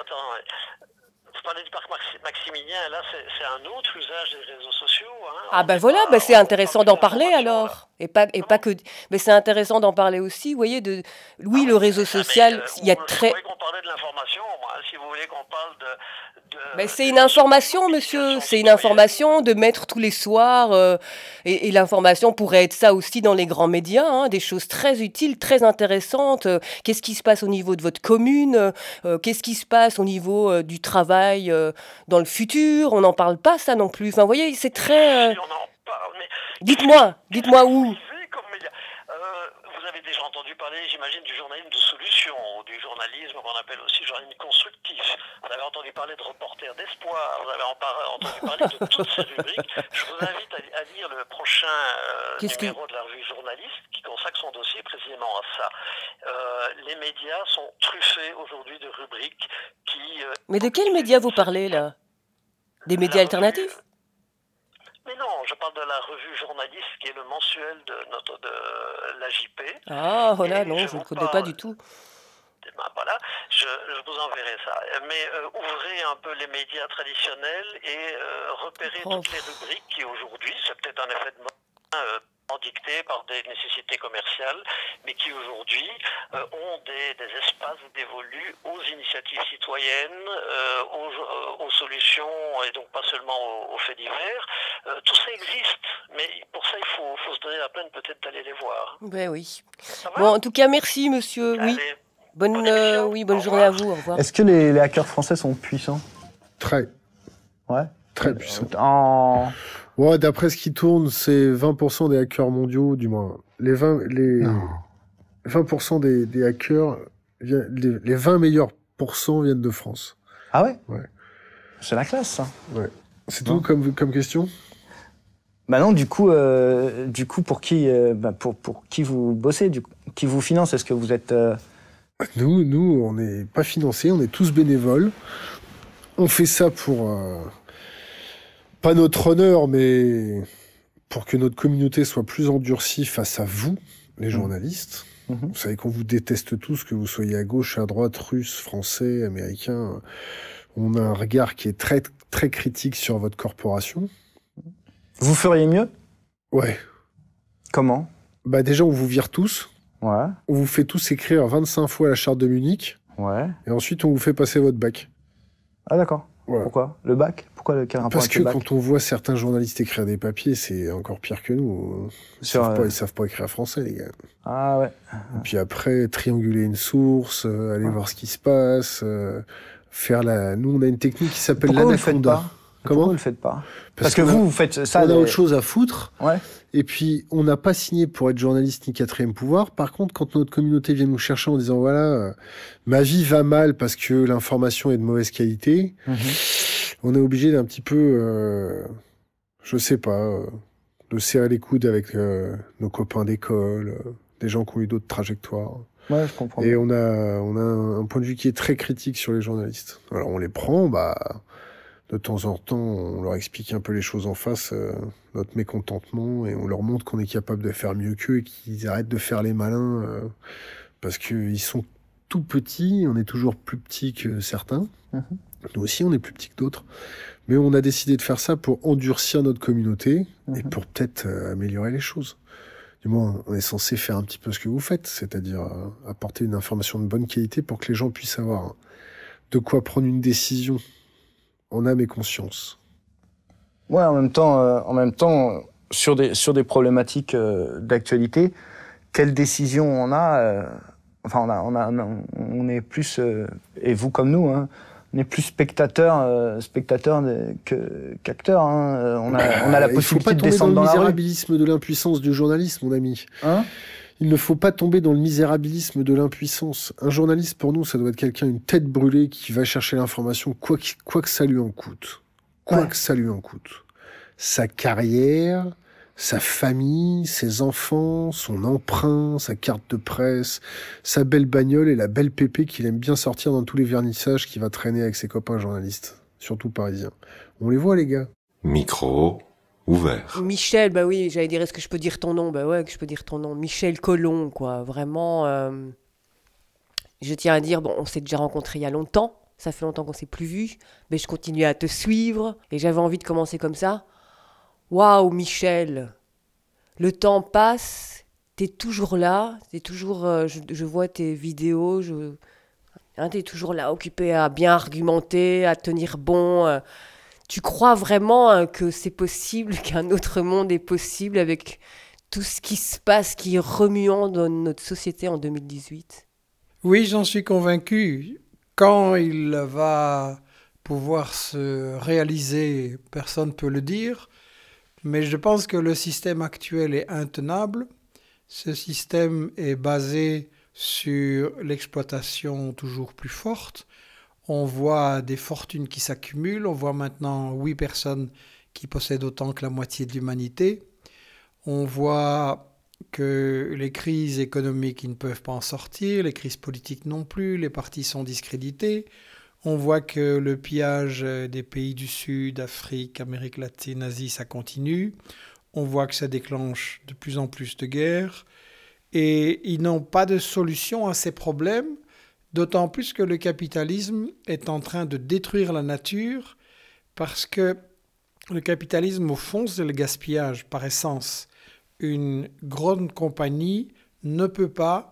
vous parlez du parc Maximilien, là, c'est un autre usage des réseaux sociaux. Hein. Ah ben voilà, c'est intéressant d'en parler alors. Et pas que... Mais c'est intéressant d'en parler aussi, vous voyez, oui, le réseau social, il y a très... Vous voulez qu'on parle de l'information, moi, si vous voulez qu'on parle Mais c'est une information, monsieur, c'est une information de mettre tous les soirs, et l'information pourrait être ça aussi dans les grands médias, hein, des choses très utiles, très intéressantes. Qu'est-ce qui se passe au niveau de votre commune, qu'est-ce qui se passe au niveau du travail dans le futur, on n'en parle pas ça non plus. Enfin, vous voyez, c'est très... Dites-moi où. Vous avez déjà entendu parler, j'imagine, du journalisme de solution, du journalisme qu'on appelle aussi journalisme constructif. Vous avez entendu parler de reporters d'espoir, vous avez entendu parler de toutes ces rubriques. Je vous invite à lire le prochain numéro de la revue Journaliste qui consacre son dossier précisément à ça. Les médias sont truffés aujourd'hui de rubriques qui... Mais de quels médias vous parlez, là? Des médias alternatifs? Mais non, je parle de la revue Journaliste, qui est le mensuel de l'AJP. Ah, voilà, non, je ne connais pas du tout. Ben voilà, je vous enverrai ça. Mais ouvrez un peu les médias traditionnels et repérez toutes les rubriques qui aujourd'hui, c'est peut-être un effet de mode, dictés par des nécessités commerciales, mais qui aujourd'hui ont des espaces dévolus aux initiatives citoyennes, aux solutions, et donc pas seulement aux faits divers. Tout ça existe, mais pour ça, il faut se donner la peine peut-être d'aller les voir. Ben oui. Bon, en tout cas, merci, monsieur. Allez, oui. Bonne journée à vous. Au revoir. Est-ce que les hackers français sont puissants? Très. Ouais. Très puissants. Ouais, d'après ce qui tourne, c'est 20% des hackers mondiaux, du moins. Les 20% des hackers, les 20 meilleurs pourcents viennent de France. Ah ouais? Ouais. C'est la classe, ça. Ouais. C'est tout comme question? Bah non, du coup, pour qui vous bossez, qui vous finance? Est-ce que vous êtes... Nous, on n'est pas financés, on est tous bénévoles. On fait ça pour... pas notre honneur, mais pour que notre communauté soit plus endurcie face à vous, les journalistes. Vous savez qu'on vous déteste tous, que vous soyez à gauche, à droite, russe, français, américain. On a un regard qui est très, très critique sur votre corporation. Vous feriez mieux? Ouais. Comment? Bah déjà, on vous vire tous. Ouais. On vous fait tous écrire 25 fois la charte de Munich. Ouais. Et ensuite, on vous fait passer votre bac. Ah d'accord. Voilà. Pourquoi? Le bac? Quel rapport avec le bac? Parce que quand on voit certains journalistes écrire des papiers, c'est encore pire que nous. Ils savent pas écrire français, les gars. Ah ouais. Et puis après, trianguler une source, aller voir ce qui se passe, Nous, on a une technique qui s'appelle l'anaconda. Comment vous le faites pas? Parce que vous faites ça... On a autre chose à foutre. Ouais. Et puis, on n'a pas signé pour être journaliste ni quatrième pouvoir. Par contre, quand notre communauté vient nous chercher en disant, voilà, ma vie va mal parce que l'information est de mauvaise qualité, on est obligé d'un petit peu, je sais pas, de serrer les coudes avec nos copains d'école, des gens qui ont eu d'autres trajectoires. Ouais, je comprends. Et on a un point de vue qui est très critique sur les journalistes. Alors, on les prend, de temps en temps, on leur explique un peu les choses en face, notre mécontentement, et on leur montre qu'on est capable de faire mieux qu'eux et qu'ils arrêtent de faire les malins, parce qu'ils sont tout petits, on est toujours plus petits que certains. Nous aussi, on est plus petits que d'autres. Mais on a décidé de faire ça pour endurcir notre communauté et pour peut-être améliorer les choses. Du moins, on est censé faire un petit peu ce que vous faites, c'est-à-dire apporter une information de bonne qualité pour que les gens puissent avoir de quoi prendre une décision en âme et conscience. Ouais, en même temps, sur des problématiques d'actualité, quelle décision on a? On est plus, et vous comme nous, hein, on est plus spectateur qu'acteur. Hein. On a la possibilité de descendre dans la rue. Il ne faut pas tomber dans le misérabilisme de l'impuissance du journaliste, mon ami. Il ne faut pas tomber dans le misérabilisme de l'impuissance. Un journaliste, pour nous, ça doit être quelqu'un, une tête brûlée, qui va chercher l'information, quoi que ça lui en coûte. Que ça lui en coûte. Sa carrière, sa famille, ses enfants, son emprunt, sa carte de presse, sa belle bagnole et la belle pépé qu'il aime bien sortir dans tous les vernissages qu'il va traîner avec ses copains journalistes, surtout parisiens. On les voit, les gars. Micro ouvert. Michel, bah oui, j'allais dire, est-ce que je peux dire ton nom ? Bah ouais, que je peux dire ton nom. Michel Collomb, quoi. Vraiment, je tiens à dire, bon, on s'est déjà rencontrés il y a longtemps. Ça fait longtemps qu'on s'est plus vus. Mais je continue à te suivre. Et j'avais envie de commencer comme ça. Waouh, Michel, le temps passe, t'es toujours là, t'es toujours, je vois tes vidéos, t'es toujours là, occupé à bien argumenter, à tenir bon. Tu crois vraiment que c'est possible, qu'un autre monde est possible avec tout ce qui se passe, qui est remuant dans notre société en 2018 ? Oui, j'en suis convaincu. Quand il va pouvoir se réaliser, personne ne peut le dire. Mais je pense que le système actuel est intenable. Ce système est basé sur l'exploitation toujours plus forte. On voit des fortunes qui s'accumulent. On voit maintenant 8 personnes qui possèdent autant que la moitié de l'humanité. On voit que les crises économiques, ils ne peuvent pas en sortir. Les crises politiques non plus. Les partis sont discrédités. On voit que le pillage des pays du Sud, Afrique, Amérique latine, Asie, ça continue. On voit que ça déclenche de plus en plus de guerres. Et ils n'ont pas de solution à ces problèmes, d'autant plus que le capitalisme est en train de détruire la nature, parce que le capitalisme, au fond, c'est le gaspillage par essence. Une grande compagnie ne peut pas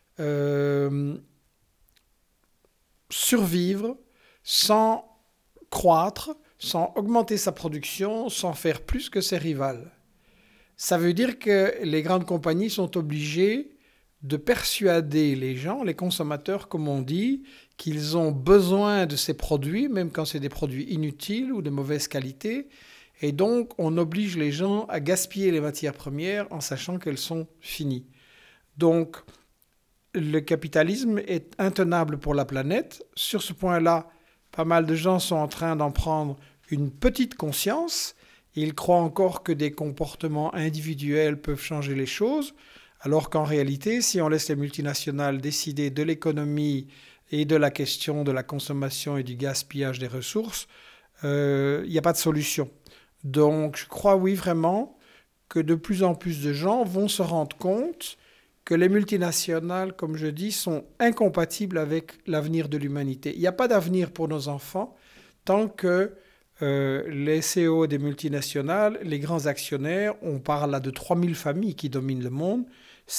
survivre sans croître, sans augmenter sa production, sans faire plus que ses rivales. Ça veut dire que les grandes compagnies sont obligées de persuader les gens, les consommateurs comme on dit, qu'ils ont besoin de ces produits, même quand c'est des produits inutiles ou de mauvaise qualité. Et donc, on oblige les gens à gaspiller les matières premières en sachant qu'elles sont finies. Donc, le capitalisme est intenable pour la planète. Sur ce point-là, pas mal de gens sont en train d'en prendre une petite conscience. Ils croient encore que des comportements individuels peuvent changer les choses, alors qu'en réalité, si on laisse les multinationales décider de l'économie et de la question de la consommation et du gaspillage des ressources, il n'y a pas de solution. Donc, je crois, oui, vraiment, que de plus en plus de gens vont se rendre compte que les multinationales, comme je dis, sont incompatibles avec l'avenir de l'humanité. Il n'y a pas d'avenir pour nos enfants tant que les CEO des multinationales, les grands actionnaires, on parle là de 3000 familles qui dominent le monde,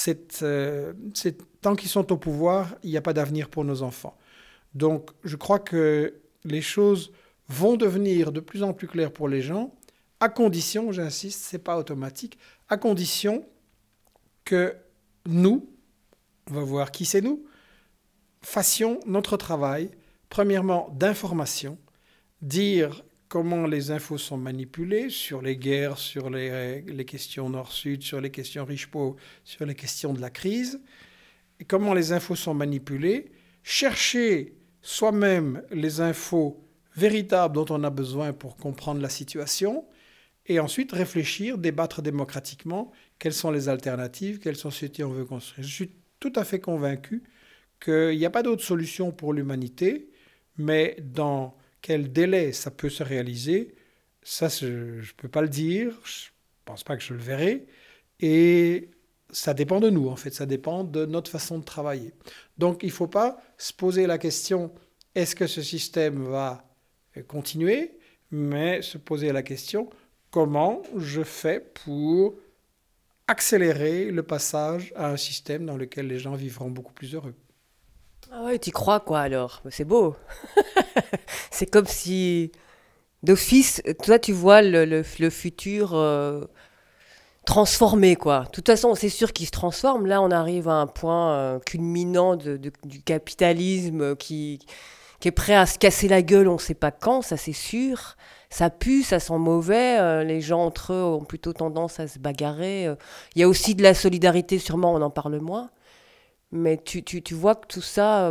tant qu'ils sont au pouvoir, il n'y a pas d'avenir pour nos enfants. Donc, je crois que les choses vont devenir de plus en plus claires pour les gens, à condition, j'insiste, ce n'est pas automatique, à condition que nous, on va voir qui c'est nous, fassions notre travail, premièrement d'information, dire comment les infos sont manipulées sur les guerres, sur les questions nord-sud, sur les questions riches-pauvres, sur les questions de la crise, et comment les infos sont manipulées, chercher soi-même les infos véritables dont on a besoin pour comprendre la situation, et ensuite réfléchir, débattre démocratiquement, quelles sont les alternatives, quelle société on veut construire. Je suis tout à fait convaincu qu'il n'y a pas d'autre solution pour l'humanité, mais dans quel délai ça peut se réaliser, ça je ne peux pas le dire, je ne pense pas que je le verrai, et ça dépend de nous en fait, ça dépend de notre façon de travailler. Donc il ne faut pas se poser la question, est-ce que ce système va continuer, mais se poser la question, comment je fais pour accélérer le passage à un système dans lequel les gens vivront beaucoup plus heureux. Ah ouais, t'y crois quoi alors ? C'est beau. C'est comme si, d'office, toi tu vois le futur transformé quoi. De toute façon, c'est sûr qu'il se transforme. Là, on arrive à un point culminant du capitalisme qui qui est prêt à se casser la gueule, on ne sait pas quand, ça c'est sûr. Ça pue, ça sent mauvais, les gens entre eux ont plutôt tendance à se bagarrer. Il y a aussi de la solidarité, sûrement, on en parle moins. Mais tu vois que tout ça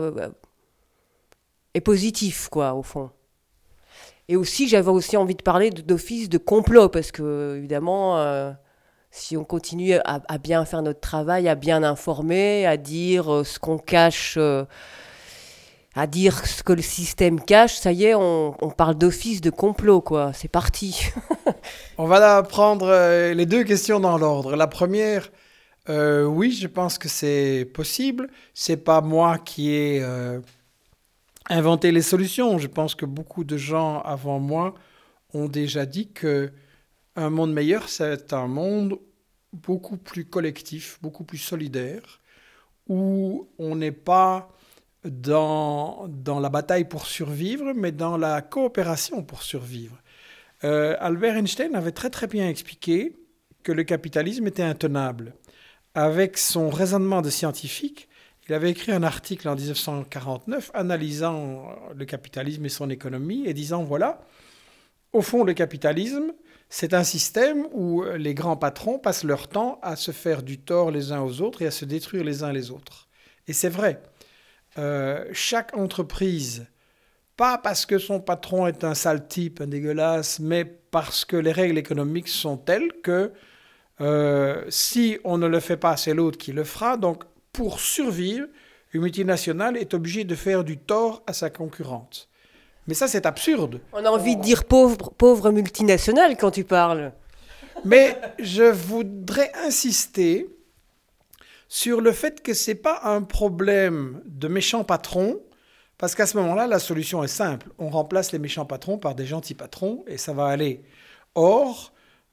est positif, quoi, au fond. Et aussi, j'avais aussi envie de parler d'office de complot, parce que, évidemment, si on continue à bien faire notre travail, à bien informer, à dire ce qu'on cache... à dire ce que le système cache, ça y est, on parle d'office de complot, quoi. C'est parti. On va prendre les deux questions dans l'ordre. La première, oui, je pense que c'est possible. C'est pas moi qui ai inventé les solutions. Je pense que beaucoup de gens avant moi ont déjà dit que un monde meilleur, c'est un monde beaucoup plus collectif, beaucoup plus solidaire, où on n'est pas dans la bataille pour survivre, mais dans la coopération pour survivre. Albert Einstein avait très très bien expliqué que le capitalisme était intenable. Avec son raisonnement de scientifique, il avait écrit un article en 1949 analysant le capitalisme et son économie et disant, voilà, au fond, le capitalisme, c'est un système où les grands patrons passent leur temps à se faire du tort les uns aux autres et à se détruire les uns les autres. Et c'est vrai. Chaque entreprise, pas parce que son patron est un sale type, un dégueulasse, mais parce que les règles économiques sont telles que si on ne le fait pas, c'est l'autre qui le fera. Donc, pour survivre, une multinationale est obligée de faire du tort à sa concurrente. Mais ça, c'est absurde. On a envie de dire pauvre multinationale quand tu parles. Mais je voudrais insister sur le fait que ce n'est pas un problème de méchants patrons, parce qu'à ce moment-là, la solution est simple. On remplace les méchants patrons par des gentils patrons et ça va aller. Or,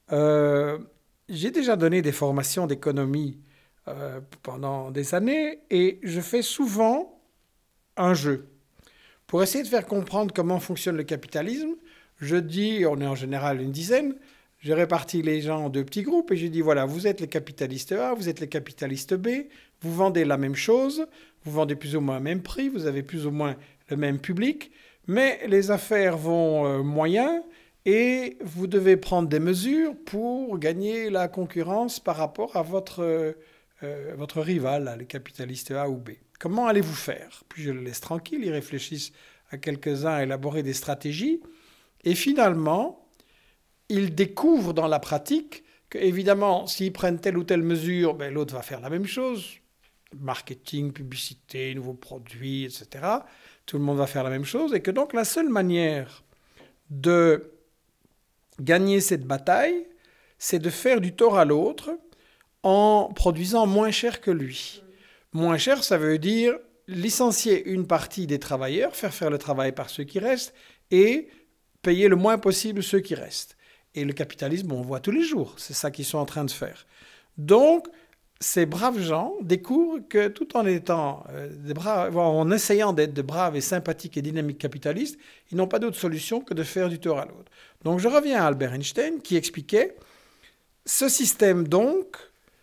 j'ai déjà donné des formations d'économie pendant des années et je fais souvent un jeu. Pour essayer de faire comprendre comment fonctionne le capitalisme, je dis, on est en général une dizaine, je répartis les gens en deux petits groupes et je dis, voilà, vous êtes les capitalistes A, vous êtes les capitalistes B, vous vendez la même chose, vous vendez plus ou moins le même prix, vous avez plus ou moins le même public, mais les affaires vont moyen et vous devez prendre des mesures pour gagner la concurrence par rapport à votre rival, le capitaliste A ou B. Comment allez-vous faire? Puis je le laisse tranquille, ils réfléchissent à quelques-uns à élaborer des stratégies et finalement, ils découvrent dans la pratique qu'évidemment, s'ils prennent telle ou telle mesure, ben, l'autre va faire la même chose. Marketing, publicité, nouveaux produits, etc. Tout le monde va faire la même chose. Et que donc, la seule manière de gagner cette bataille, c'est de faire du tort à l'autre en produisant moins cher que lui. Moins cher, ça veut dire licencier une partie des travailleurs, faire le travail par ceux qui restent et payer le moins possible ceux qui restent. Et le capitalisme, on le voit tous les jours. C'est ça qu'ils sont en train de faire. Donc, ces braves gens découvrent que tout en étant en essayant d'être de braves et sympathiques et dynamiques capitalistes, ils n'ont pas d'autre solution que de faire du tort à l'autre. Donc, je reviens à Albert Einstein qui expliquait ce système, donc,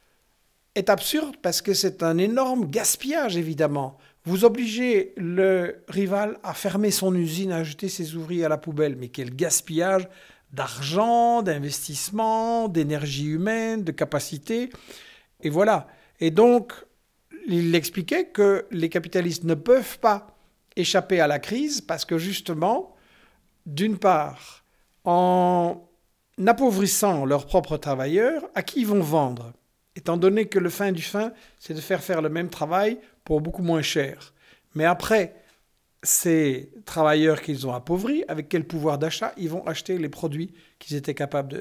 est absurde parce que c'est un énorme gaspillage, évidemment. Vous obligez le rival à fermer son usine, à jeter ses ouvriers à la poubelle. Mais quel gaspillage d'argent, d'investissement, d'énergie humaine, de capacité. Et voilà. Et donc, il expliquait que les capitalistes ne peuvent pas échapper à la crise parce que justement, d'une part, en appauvrissant leurs propres travailleurs, à qui ils vont vendre? Étant donné que le fin du fin, c'est de faire le même travail pour beaucoup moins cher. Mais après, ces travailleurs qu'ils ont appauvris, avec quel pouvoir d'achat ils vont acheter les produits qu'ils ont été capables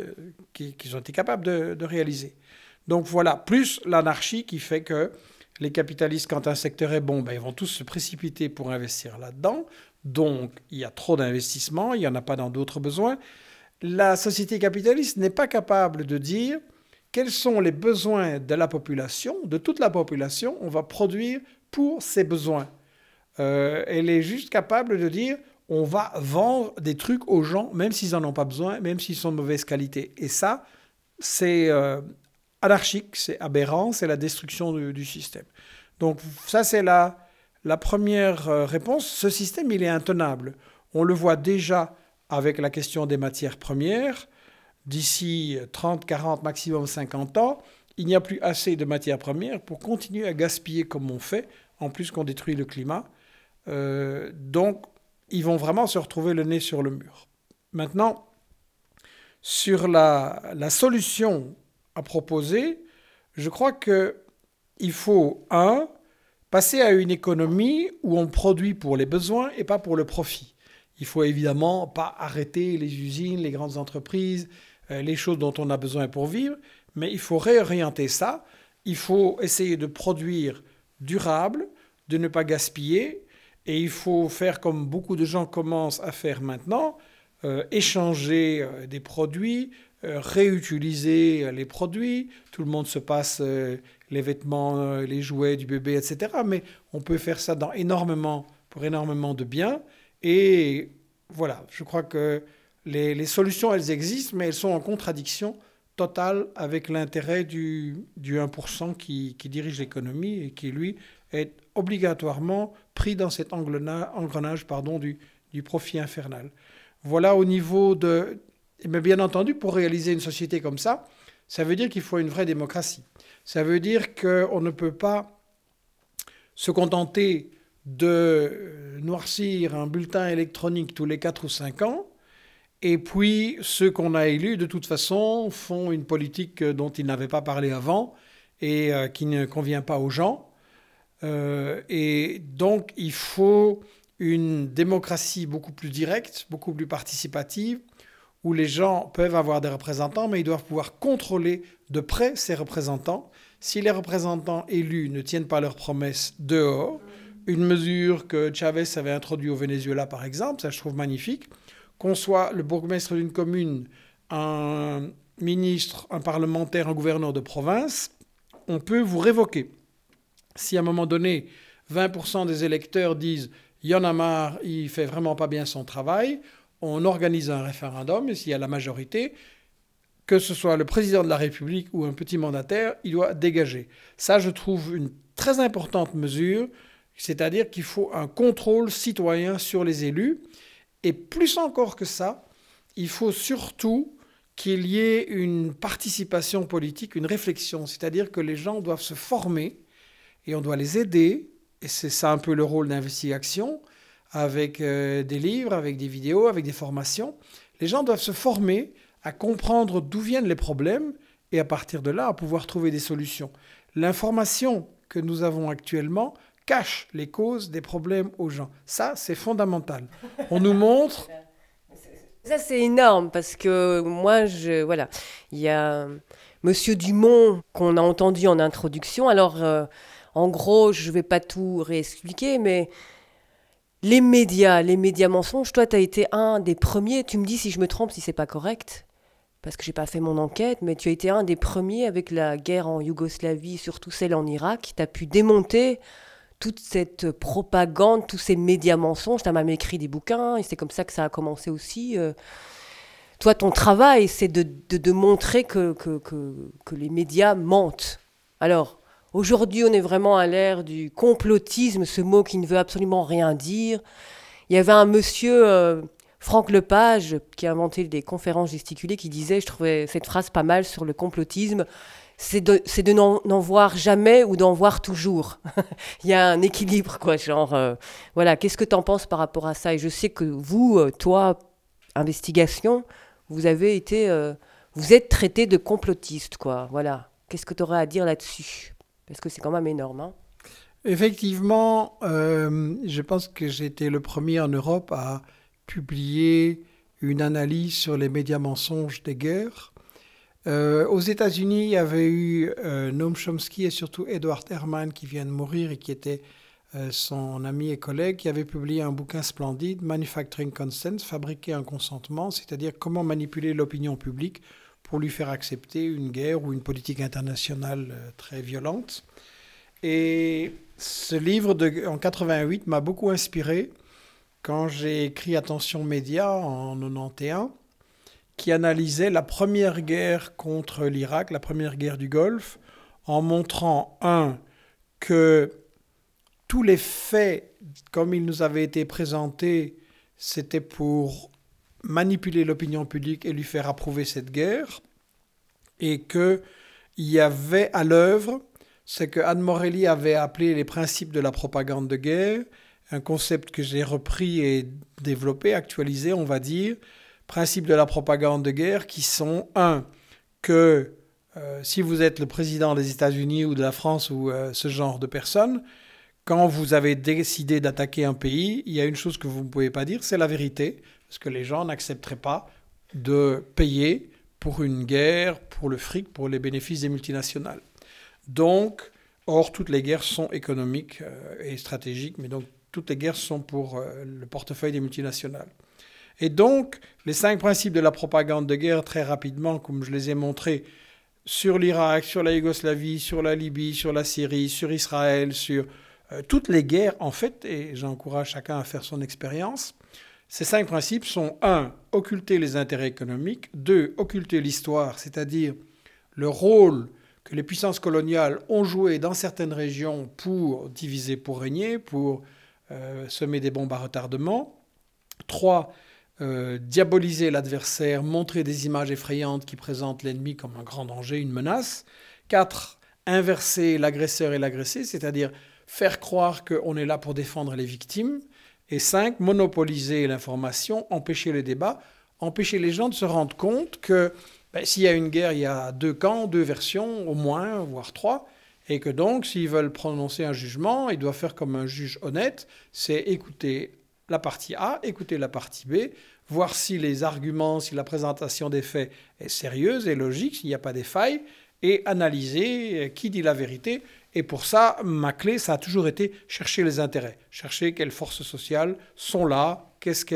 de réaliser. Donc voilà, plus l'anarchie qui fait que les capitalistes, quand un secteur est bon, ils vont tous se précipiter pour investir là-dedans. Donc il y a trop d'investissements, il n'y en a pas dans d'autres besoins. La société capitaliste n'est pas capable de dire quels sont les besoins de la population, de toute la population, on va produire pour ces besoins. Elle est juste capable de dire on va vendre des trucs aux gens, même s'ils n'en ont pas besoin, même s'ils sont de mauvaise qualité. Et ça, c'est anarchique, c'est aberrant, c'est la destruction du système. Donc ça, c'est la La première réponse, ce système, il est intenable. On le voit déjà avec la question des matières premières. D'ici 30, 40, maximum 50 ans, il n'y a plus assez de matières premières pour continuer à gaspiller comme on fait, en plus qu'on détruit le climat. Donc, ils vont vraiment se retrouver le nez sur le mur. Maintenant, sur la solution à proposer, je crois qu'il faut, passer à une économie où on produit pour les besoins et pas pour le profit. Il faut évidemment pas arrêter les usines, les grandes entreprises, les choses dont on a besoin pour vivre, mais il faut réorienter ça. Il faut essayer de produire durable, de ne pas gaspiller, et il faut faire comme beaucoup de gens commencent à faire maintenant, échanger des produits, réutiliser les produits. Tout le monde se passe les vêtements, les jouets du bébé, etc. Mais on peut faire ça pour énormément de bien. Et voilà, je crois que les solutions, elles existent, mais elles sont en contradiction totale avec l'intérêt du 1% qui dirige l'économie et qui, lui, est obligatoirement pris dans cet engrenage du profit infernal. Voilà au niveau de... Mais bien entendu, pour réaliser une société comme ça, ça veut dire qu'il faut une vraie démocratie. Ça veut dire qu'on ne peut pas se contenter de noircir un bulletin électronique tous les 4 ou 5 ans, et puis ceux qu'on a élus, de toute façon, font une politique dont ils n'avaient pas parlé avant et qui ne convient pas aux gens. Et donc, il faut une démocratie beaucoup plus directe, beaucoup plus participative, où les gens peuvent avoir des représentants, mais ils doivent pouvoir contrôler de près ces représentants. Si les représentants élus ne tiennent pas leurs promesses dehors, une mesure que Chavez avait introduite au Venezuela, par exemple, ça je trouve magnifique, qu'on soit le bourgmestre d'une commune, un ministre, un parlementaire, un gouverneur de province, on peut vous révoquer. Si à un moment donné, 20% des électeurs disent « il y en a marre, il ne fait vraiment pas bien son travail », on organise un référendum, et s'il y a la majorité, que ce soit le président de la République ou un petit mandataire, il doit dégager. Ça, je trouve une très importante mesure, c'est-à-dire qu'il faut un contrôle citoyen sur les élus. Et plus encore que ça, il faut surtout qu'il y ait une participation politique, une réflexion, c'est-à-dire que les gens doivent se former et on doit les aider, et c'est ça un peu le rôle d'Investigation, avec des livres, avec des vidéos, avec des formations. Les gens doivent se former à comprendre d'où viennent les problèmes et à partir de là, à pouvoir trouver des solutions. L'information que nous avons actuellement cache les causes des problèmes aux gens. Ça, c'est fondamental. On nous montre... Ça, c'est énorme parce que moi, voilà, il y a Monsieur Dumont qu'on a entendu en introduction. Alors, en gros, je ne vais pas tout réexpliquer, mais... Les médias mensonges, toi, tu as été un des premiers, tu me dis si je me trompe, si c'est pas correct, parce que j'ai pas fait mon enquête, mais tu as été un des premiers avec la guerre en Yougoslavie, surtout celle en Irak, tu as pu démonter toute cette propagande, tous ces médias mensonges, tu as même écrit des bouquins, et c'est comme ça que ça a commencé aussi. Toi, ton travail, c'est de montrer que les médias mentent. Alors, aujourd'hui, on est vraiment à l'ère du complotisme, ce mot qui ne veut absolument rien dire. Il y avait un monsieur, Franck Lepage, qui a inventé des conférences gesticulées, qui disait, je trouvais cette phrase pas mal sur le complotisme, c'est de n'en voir jamais ou d'en voir toujours. Il y a un équilibre, quoi, genre, voilà. Qu'est-ce que tu en penses par rapport à ça? Et je sais que vous, toi, Investigation, vous êtes traité de complotiste, quoi, voilà. Qu'est-ce que tu aurais à dire là-dessus? Parce que c'est quand même énorme. Hein. Effectivement, je pense que j'ai été le premier en Europe à publier une analyse sur les médias mensonges des guerres. Aux États-Unis, il y avait eu Noam Chomsky et surtout Edward Herman qui vient de mourir et qui était son ami et collègue, qui avait publié un bouquin splendide, Manufacturing Consent, fabriquer un consentement, c'est-à-dire comment manipuler l'opinion publique pour lui faire accepter une guerre ou une politique internationale très violente. Et ce livre en 88 m'a beaucoup inspiré quand j'ai écrit Attention Média en 91, qui analysait la première guerre contre l'Irak, la première guerre du Golfe, en montrant, que tous les faits, comme ils nous avaient été présentés, c'était pour manipuler l'opinion publique et lui faire approuver cette guerre, et qu'il y avait à l'œuvre ce que Anne Morelli avait appelé les principes de la propagande de guerre, un concept que j'ai repris et développé, actualisé, on va dire, principes de la propagande de guerre qui sont, que si vous êtes le président des États-Unis ou de la France ou ce genre de personnes, quand vous avez décidé d'attaquer un pays, il y a une chose que vous ne pouvez pas dire, c'est la vérité, parce que les gens n'accepteraient pas de payer pour une guerre, pour le fric, pour les bénéfices des multinationales. Donc, or, toutes les guerres sont économiques et stratégiques, mais donc toutes les guerres sont pour le portefeuille des multinationales. Et donc, les 5 principes de la propagande de guerre, très rapidement, comme je les ai montrés, sur l'Irak, sur la Yougoslavie, sur la Libye, sur la Syrie, sur Israël, sur toutes les guerres, en fait, et j'encourage chacun à faire son expérience, ces 5 principes sont 1. Occulter les intérêts économiques, 2. Occulter l'histoire, c'est-à-dire le rôle que les puissances coloniales ont joué dans certaines régions pour diviser, pour régner, pour semer des bombes à retardement. 3. Diaboliser l'adversaire, montrer des images effrayantes qui présentent l'ennemi comme un grand danger, une menace. 4. Inverser l'agresseur et l'agressé, c'est-à-dire faire croire qu'on est là pour défendre les victimes. Et 5. Monopoliser l'information, empêcher le débat, empêcher les gens de se rendre compte que s'il y a une guerre, il y a 2 camps, 2 versions, au moins, voire 3, et que donc, s'ils veulent prononcer un jugement, ils doivent faire comme un juge honnête, c'est écouter la partie A, écouter la partie B, voir si les arguments, si la présentation des faits est sérieuse et logique, s'il n'y a pas des failles, et analyser qui dit la vérité. Et pour ça, ma clé, ça a toujours été chercher les intérêts, chercher quelles forces sociales sont là,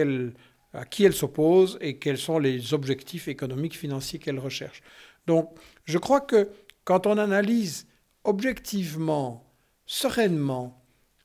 à qui elles s'opposent et quels sont les objectifs économiques, financiers qu'elles recherchent. Donc, je crois que quand on analyse objectivement, sereinement,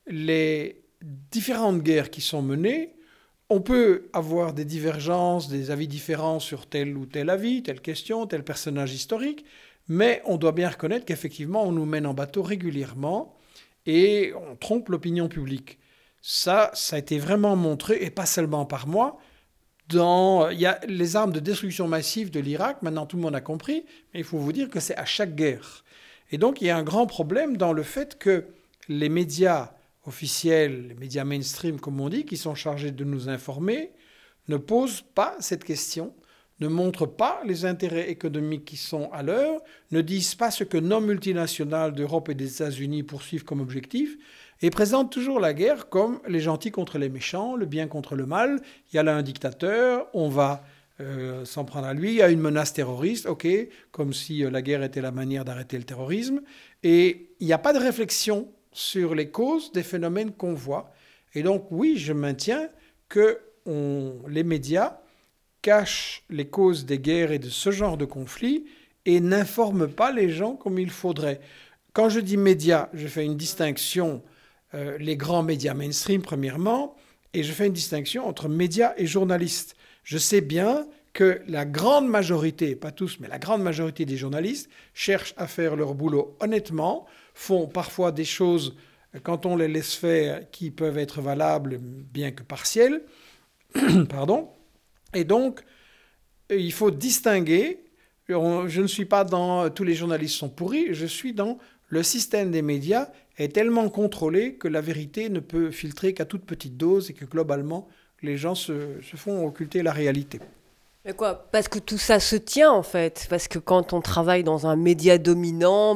les différentes guerres qui sont menées, on peut avoir des divergences, des avis différents sur tel ou tel avis, telle question, tel personnage historique, mais on doit bien reconnaître qu'effectivement, on nous mène en bateau régulièrement et on trompe l'opinion publique. Ça a été vraiment montré, et pas seulement par moi. Il y a les armes de destruction massive de l'Irak, maintenant tout le monde a compris, mais il faut vous dire que c'est à chaque guerre. Et donc il y a un grand problème dans le fait que les médias officiels, les médias mainstream comme on dit, qui sont chargés de nous informer, ne posent pas cette question, ne montrent pas les intérêts économiques qui sont à l'œuvre, ne disent pas ce que nos multinationales d'Europe et des États-Unis poursuivent comme objectif, et présentent toujours la guerre comme les gentils contre les méchants, le bien contre le mal. Il y a là un dictateur, on va s'en prendre à lui, il y a une menace terroriste, ok, comme si la guerre était la manière d'arrêter le terrorisme. Et il n'y a pas de réflexion sur les causes des phénomènes qu'on voit. Et donc oui, je maintiens que les médias cachent les causes des guerres et de ce genre de conflits et n'informent pas les gens comme il faudrait. Quand je dis médias, je fais une distinction, les grands médias mainstream premièrement, et je fais une distinction entre médias et journalistes. Je sais bien que la grande majorité, pas tous, mais la grande majorité des journalistes cherchent à faire leur boulot honnêtement, font parfois des choses, quand on les laisse faire, qui peuvent être valables, bien que partielles. Pardon. Et donc, il faut distinguer. Je ne suis pas dans tous les journalistes sont pourris, je suis dans le système des médias est tellement contrôlé que la vérité ne peut filtrer qu'à toute petite dose et que globalement, les gens se font occulter la réalité. Mais quoi ? Parce que tout ça se tient en fait. Parce que quand on travaille dans un média dominant,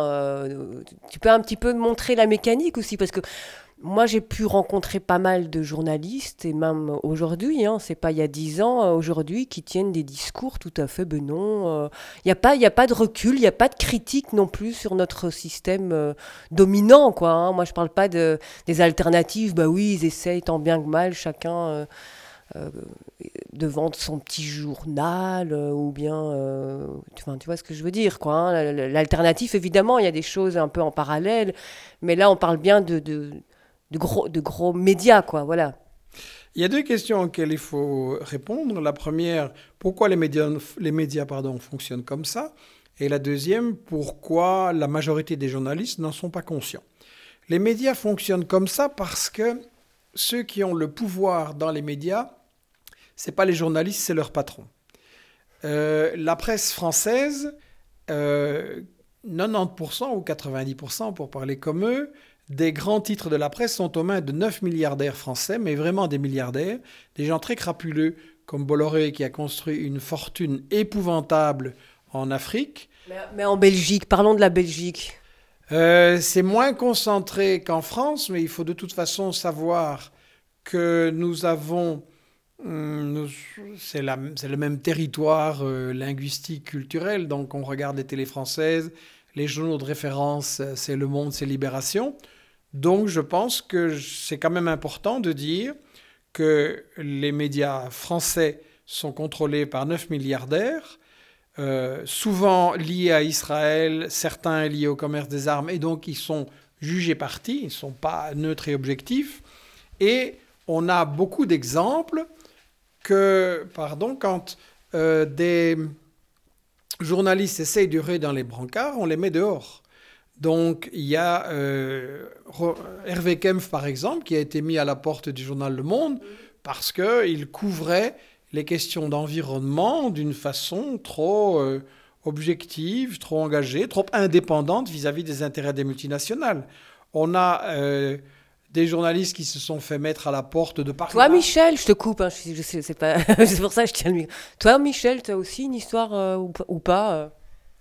tu peux un petit peu montrer la mécanique aussi. Parce que moi, j'ai pu rencontrer pas mal de journalistes, et même aujourd'hui, c'est pas il y a 10 ans, aujourd'hui, qui tiennent des discours tout à fait non. Il n'y a pas de recul, il n'y a pas de critique non plus sur notre système dominant, quoi. Moi, je parle pas des alternatives. Bah oui, ils essayent tant bien que mal, chacun de vendre son petit journal, ou bien... tu vois ce que je veux dire, quoi. L'alternative, évidemment, il y a des choses un peu en parallèle, mais là, on parle bien de gros médias, quoi, voilà. Il y a 2 questions auxquelles il faut répondre. La première, pourquoi les médias fonctionnent comme ça ? Et la deuxième, pourquoi la majorité des journalistes n'en sont pas conscients ? Les médias fonctionnent comme ça parce que ceux qui ont le pouvoir dans les médias, ce n'est pas les journalistes, c'est leurs patrons. La presse française, 90% ou 90%, pour parler comme eux, des grands titres de la presse sont aux mains de 9 milliardaires français, mais vraiment des milliardaires, des gens très crapuleux, comme Bolloré qui a construit une fortune épouvantable en Afrique. Mais en Belgique, parlons de la Belgique. C'est moins concentré qu'en France, mais il faut de toute façon savoir que nous avons... c'est le même territoire linguistique, culturel, donc on regarde les télés françaises, les journaux de référence, c'est Le Monde, c'est Libération. Donc je pense que c'est quand même important de dire que les médias français sont contrôlés par 9 milliardaires, souvent liés à Israël, certains liés au commerce des armes, et donc ils sont jugés partis, ils ne sont pas neutres et objectifs. Et on a beaucoup d'exemples que, quand des journalistes essayent de ruer dans les brancards, on les met dehors. Donc, il y a Hervé Kempf, par exemple, qui a été mis à la porte du journal Le Monde parce qu'il couvrait les questions d'environnement d'une façon trop objective, trop engagée, trop indépendante vis-à-vis des intérêts des multinationales. On a... des journalistes qui se sont fait mettre à la porte de Paris. Toi, Michel, je te coupe, hein, c'est pas... c'est pour ça que je tiens le micro. Toi, Michel, tu as aussi une histoire ou pas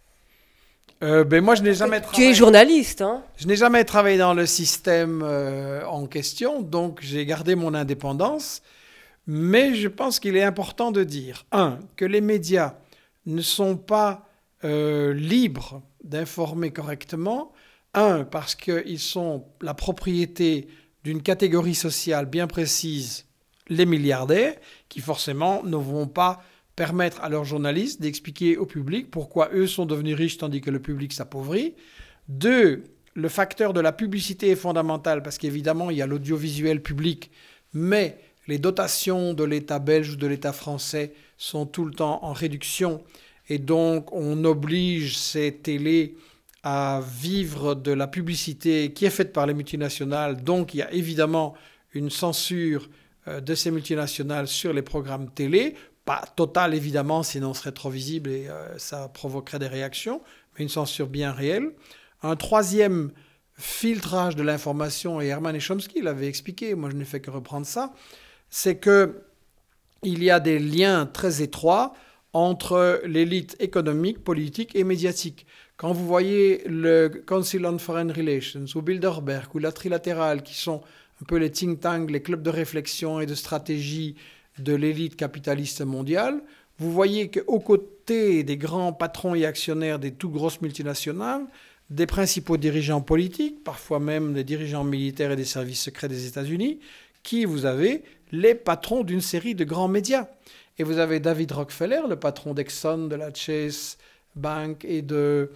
moi, je n'ai jamais travaillé... Tu es journaliste, hein? Je n'ai jamais travaillé dans le système en question, donc j'ai gardé mon indépendance. Mais je pense qu'il est important de dire, que les médias ne sont pas libres d'informer correctement. Parce qu'ils sont la propriété d'une catégorie sociale bien précise, les milliardaires, qui forcément ne vont pas permettre à leurs journalistes d'expliquer au public pourquoi eux sont devenus riches tandis que le public s'appauvrit. 2, le facteur de la publicité est fondamental parce qu'évidemment, il y a l'audiovisuel public, mais les dotations de l'État belge ou de l'État français sont tout le temps en réduction et donc on oblige ces télés à vivre de la publicité qui est faite par les multinationales. Donc, il y a évidemment une censure de ces multinationales sur les programmes télé. Pas totale, évidemment, sinon ce serait trop visible et ça provoquerait des réactions, mais une censure bien réelle. Un troisième filtrage de l'information, et Herman et Chomsky l'avaient expliqué, moi je n'ai fait que reprendre ça, c'est qu'il y a des liens très étroits entre l'élite économique, politique et médiatique. Quand vous voyez le Council on Foreign Relations ou Bilderberg ou la Trilatérale, qui sont un peu les think tanks, les clubs de réflexion et de stratégie de l'élite capitaliste mondiale, vous voyez qu'aux côtés des grands patrons et actionnaires des toutes grosses multinationales, des principaux dirigeants politiques, parfois même des dirigeants militaires et des services secrets des États-Unis, qui vous avez les patrons d'une série de grands médias. Et vous avez David Rockefeller, le patron d'Exxon, de la Chase Bank et de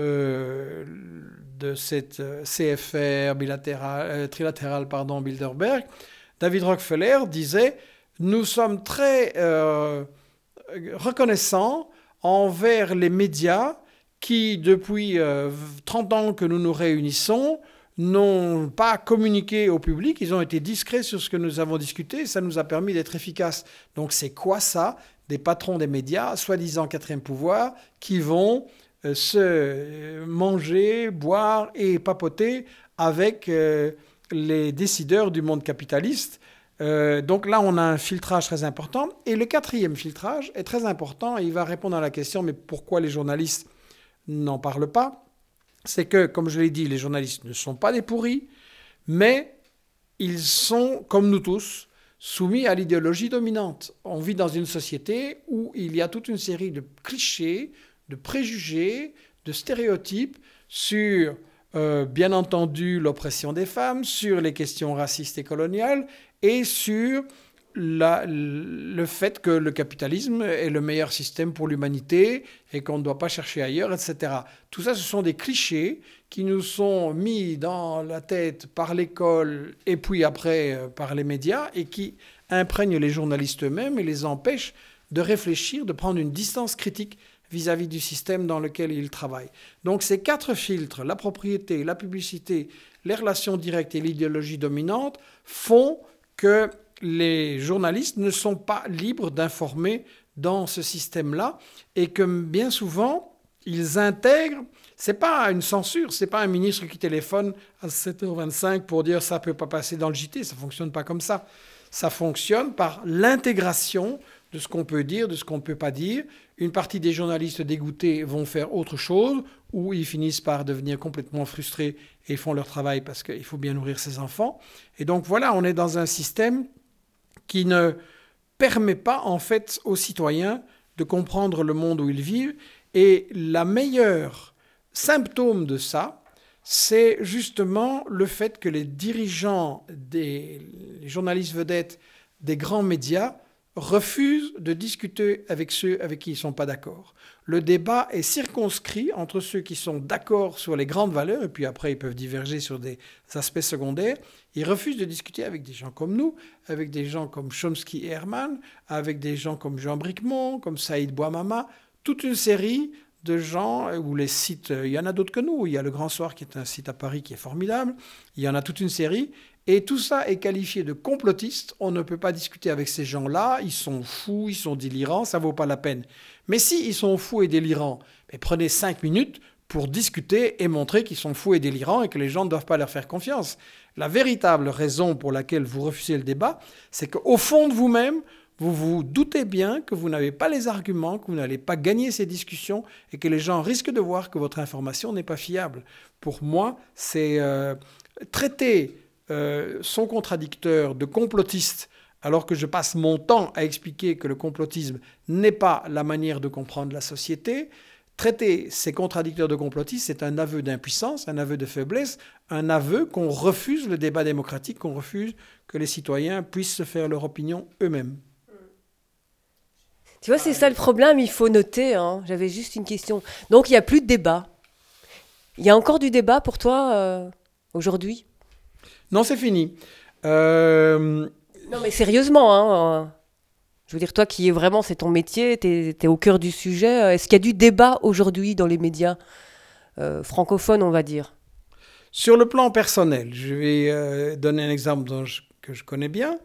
cette CFR trilatérale, Bilderberg. David Rockefeller disait « Nous sommes très reconnaissants envers les médias qui, depuis 30 ans que nous nous réunissons, n'ont pas communiqué au public, ils ont été discrets sur ce que nous avons discuté, et ça nous a permis d'être efficaces. » Donc c'est quoi ça? Des patrons des médias, soi-disant quatrième pouvoir, qui vont se manger, boire et papoter avec les décideurs du monde capitaliste. Donc là, on a un filtrage très important. Et le quatrième filtrage est très important, et il va répondre à la question, mais pourquoi les journalistes n'en parlent pas? C'est que, comme je l'ai dit, les journalistes ne sont pas des pourris, mais ils sont, comme nous tous, soumis à l'idéologie dominante. On vit dans une société où il y a toute une série de clichés, de préjugés, de stéréotypes sur, bien entendu, l'oppression des femmes, sur les questions racistes et coloniales, et sur le fait que le capitalisme est le meilleur système pour l'humanité et qu'on ne doit pas chercher ailleurs, etc. Tout ça, ce sont des clichés qui nous sont mis dans la tête par l'école et puis après par les médias et qui imprègnent les journalistes eux-mêmes et les empêchent de réfléchir, de prendre une distance critique vis-à-vis du système dans lequel ils travaillent. Donc ces 4 filtres, la propriété, la publicité, les relations directes et l'idéologie dominante, font que les journalistes ne sont pas libres d'informer dans ce système-là et que bien souvent, ils intègrent, c'est pas une censure, c'est pas un ministre qui téléphone à 7h25 pour dire ça peut pas passer dans le JT, ça fonctionne pas comme ça. Ça fonctionne par l'intégration de ce qu'on peut dire, de ce qu'on ne peut pas dire. Une partie des journalistes dégoûtés vont faire autre chose, ou ils finissent par devenir complètement frustrés et font leur travail parce qu'il faut bien nourrir ses enfants. Et donc voilà, on est dans un système qui ne permet pas en fait aux citoyens de comprendre le monde où ils vivent. Et la meilleure symptôme de ça, c'est justement le fait que les dirigeants, les journalistes vedettes des grands médias refusent de discuter avec ceux avec qui ils ne sont pas d'accord. Le débat est circonscrit entre ceux qui sont d'accord sur les grandes valeurs, et puis après ils peuvent diverger sur des aspects secondaires. Ils refusent de discuter avec des gens comme nous, avec des gens comme Chomsky et Herman, avec des gens comme Jean Bricmont, comme Saïd Bouamama, toute une série de gens, ou les sites, il y en a d'autres que nous. Il y a Le Grand Soir qui est un site à Paris qui est formidable. Il y en a toute une série. Et tout ça est qualifié de complotiste. On ne peut pas discuter avec ces gens-là. Ils sont fous, ils sont délirants, ça ne vaut pas la peine. Mais si ils sont fous et délirants, prenez 5 minutes pour discuter et montrer qu'ils sont fous et délirants et que les gens ne doivent pas leur faire confiance. La véritable raison pour laquelle vous refusez le débat, c'est qu'au fond de vous-même, vous vous doutez bien que vous n'avez pas les arguments, que vous n'allez pas gagner ces discussions et que les gens risquent de voir que votre information n'est pas fiable. Pour moi, c'est traiter son contradicteur de complotiste alors que je passe mon temps à expliquer que le complotisme n'est pas la manière de comprendre la société. Traiter ces contradicteurs de complotistes, c'est un aveu d'impuissance, un aveu de faiblesse, un aveu qu'on refuse le débat démocratique, qu'on refuse que les citoyens puissent se faire leur opinion eux-mêmes. Tu vois, c'est ça le problème, il faut noter. J'avais juste une question. Donc, il n'y a plus de débat. Il y a encore du débat pour toi aujourd'hui ? Non, c'est fini. Non, mais sérieusement, je veux dire, toi qui es vraiment, c'est ton métier, t'es au cœur du sujet. Est-ce qu'il y a du débat aujourd'hui dans les médias francophones, on va dire ? Sur le plan personnel, je vais donner un exemple que je connais bien.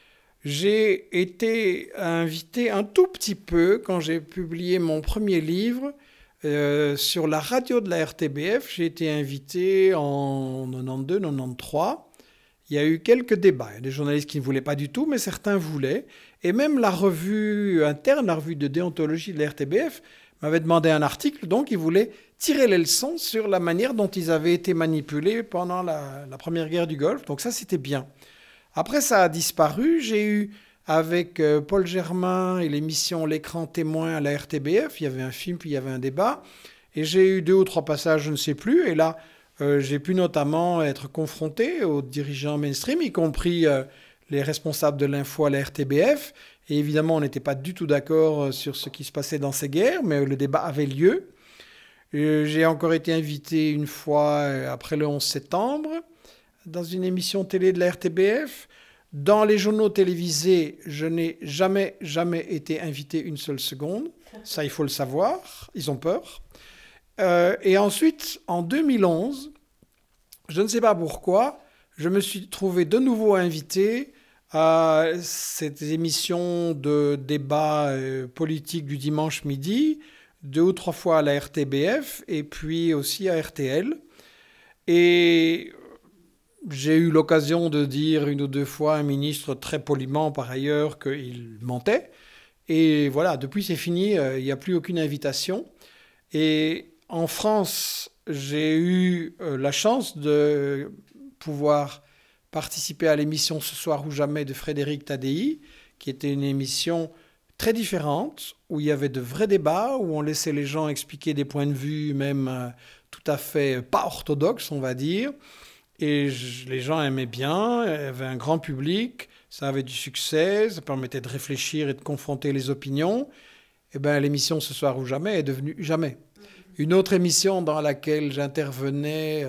J'ai été invité un tout petit peu, quand j'ai publié mon premier livre, sur la radio de la RTBF. J'ai été invité en 92-93. Il y a eu quelques débats. Il y a des journalistes qui ne voulaient pas du tout, mais certains voulaient. Et même la revue interne, la revue de déontologie de la RTBF, m'avait demandé un article. Donc, ils voulaient tirer les leçons sur la manière dont ils avaient été manipulés pendant la première guerre du Golfe. Donc ça, c'était bien. Après, ça a disparu. J'ai eu, avec Paul Germain et l'émission L'écran témoin à la RTBF, il y avait un film, puis il y avait un débat. Et j'ai eu 2 ou 3 passages, je ne sais plus. Et là, j'ai pu notamment être confronté aux dirigeants mainstream, y compris les responsables de l'info à la RTBF. Et évidemment, on n'était pas du tout d'accord sur ce qui se passait dans ces guerres, mais le débat avait lieu. J'ai encore été invité une fois après le 11 septembre dans une émission télé de la RTBF. Dans les journaux télévisés, je n'ai jamais été invité une seule seconde. Ça, il faut le savoir. Ils ont peur. Et ensuite, en 2011, je ne sais pas pourquoi, je me suis trouvé de nouveau invité à cette émission de débat politique du dimanche midi, 2 ou 3 fois à la RTBF et puis aussi à RTL. Et j'ai eu l'occasion de dire 1 ou 2 fois à un ministre très poliment par ailleurs qu'il mentait. Et voilà, depuis c'est fini, il n'y a plus aucune invitation. Et en France, j'ai eu la chance de pouvoir participer à l'émission Ce soir ou jamais de Frédéric Tadei, qui était une émission très différente, où il y avait de vrais débats, où on laissait les gens expliquer des points de vue même tout à fait pas orthodoxes, on va dire. Et les gens aimaient bien, il y avait un grand public, ça avait du succès, ça permettait de réfléchir et de confronter les opinions. Et bien l'émission Ce soir ou jamais est devenue Jamais. Une autre émission dans laquelle j'intervenais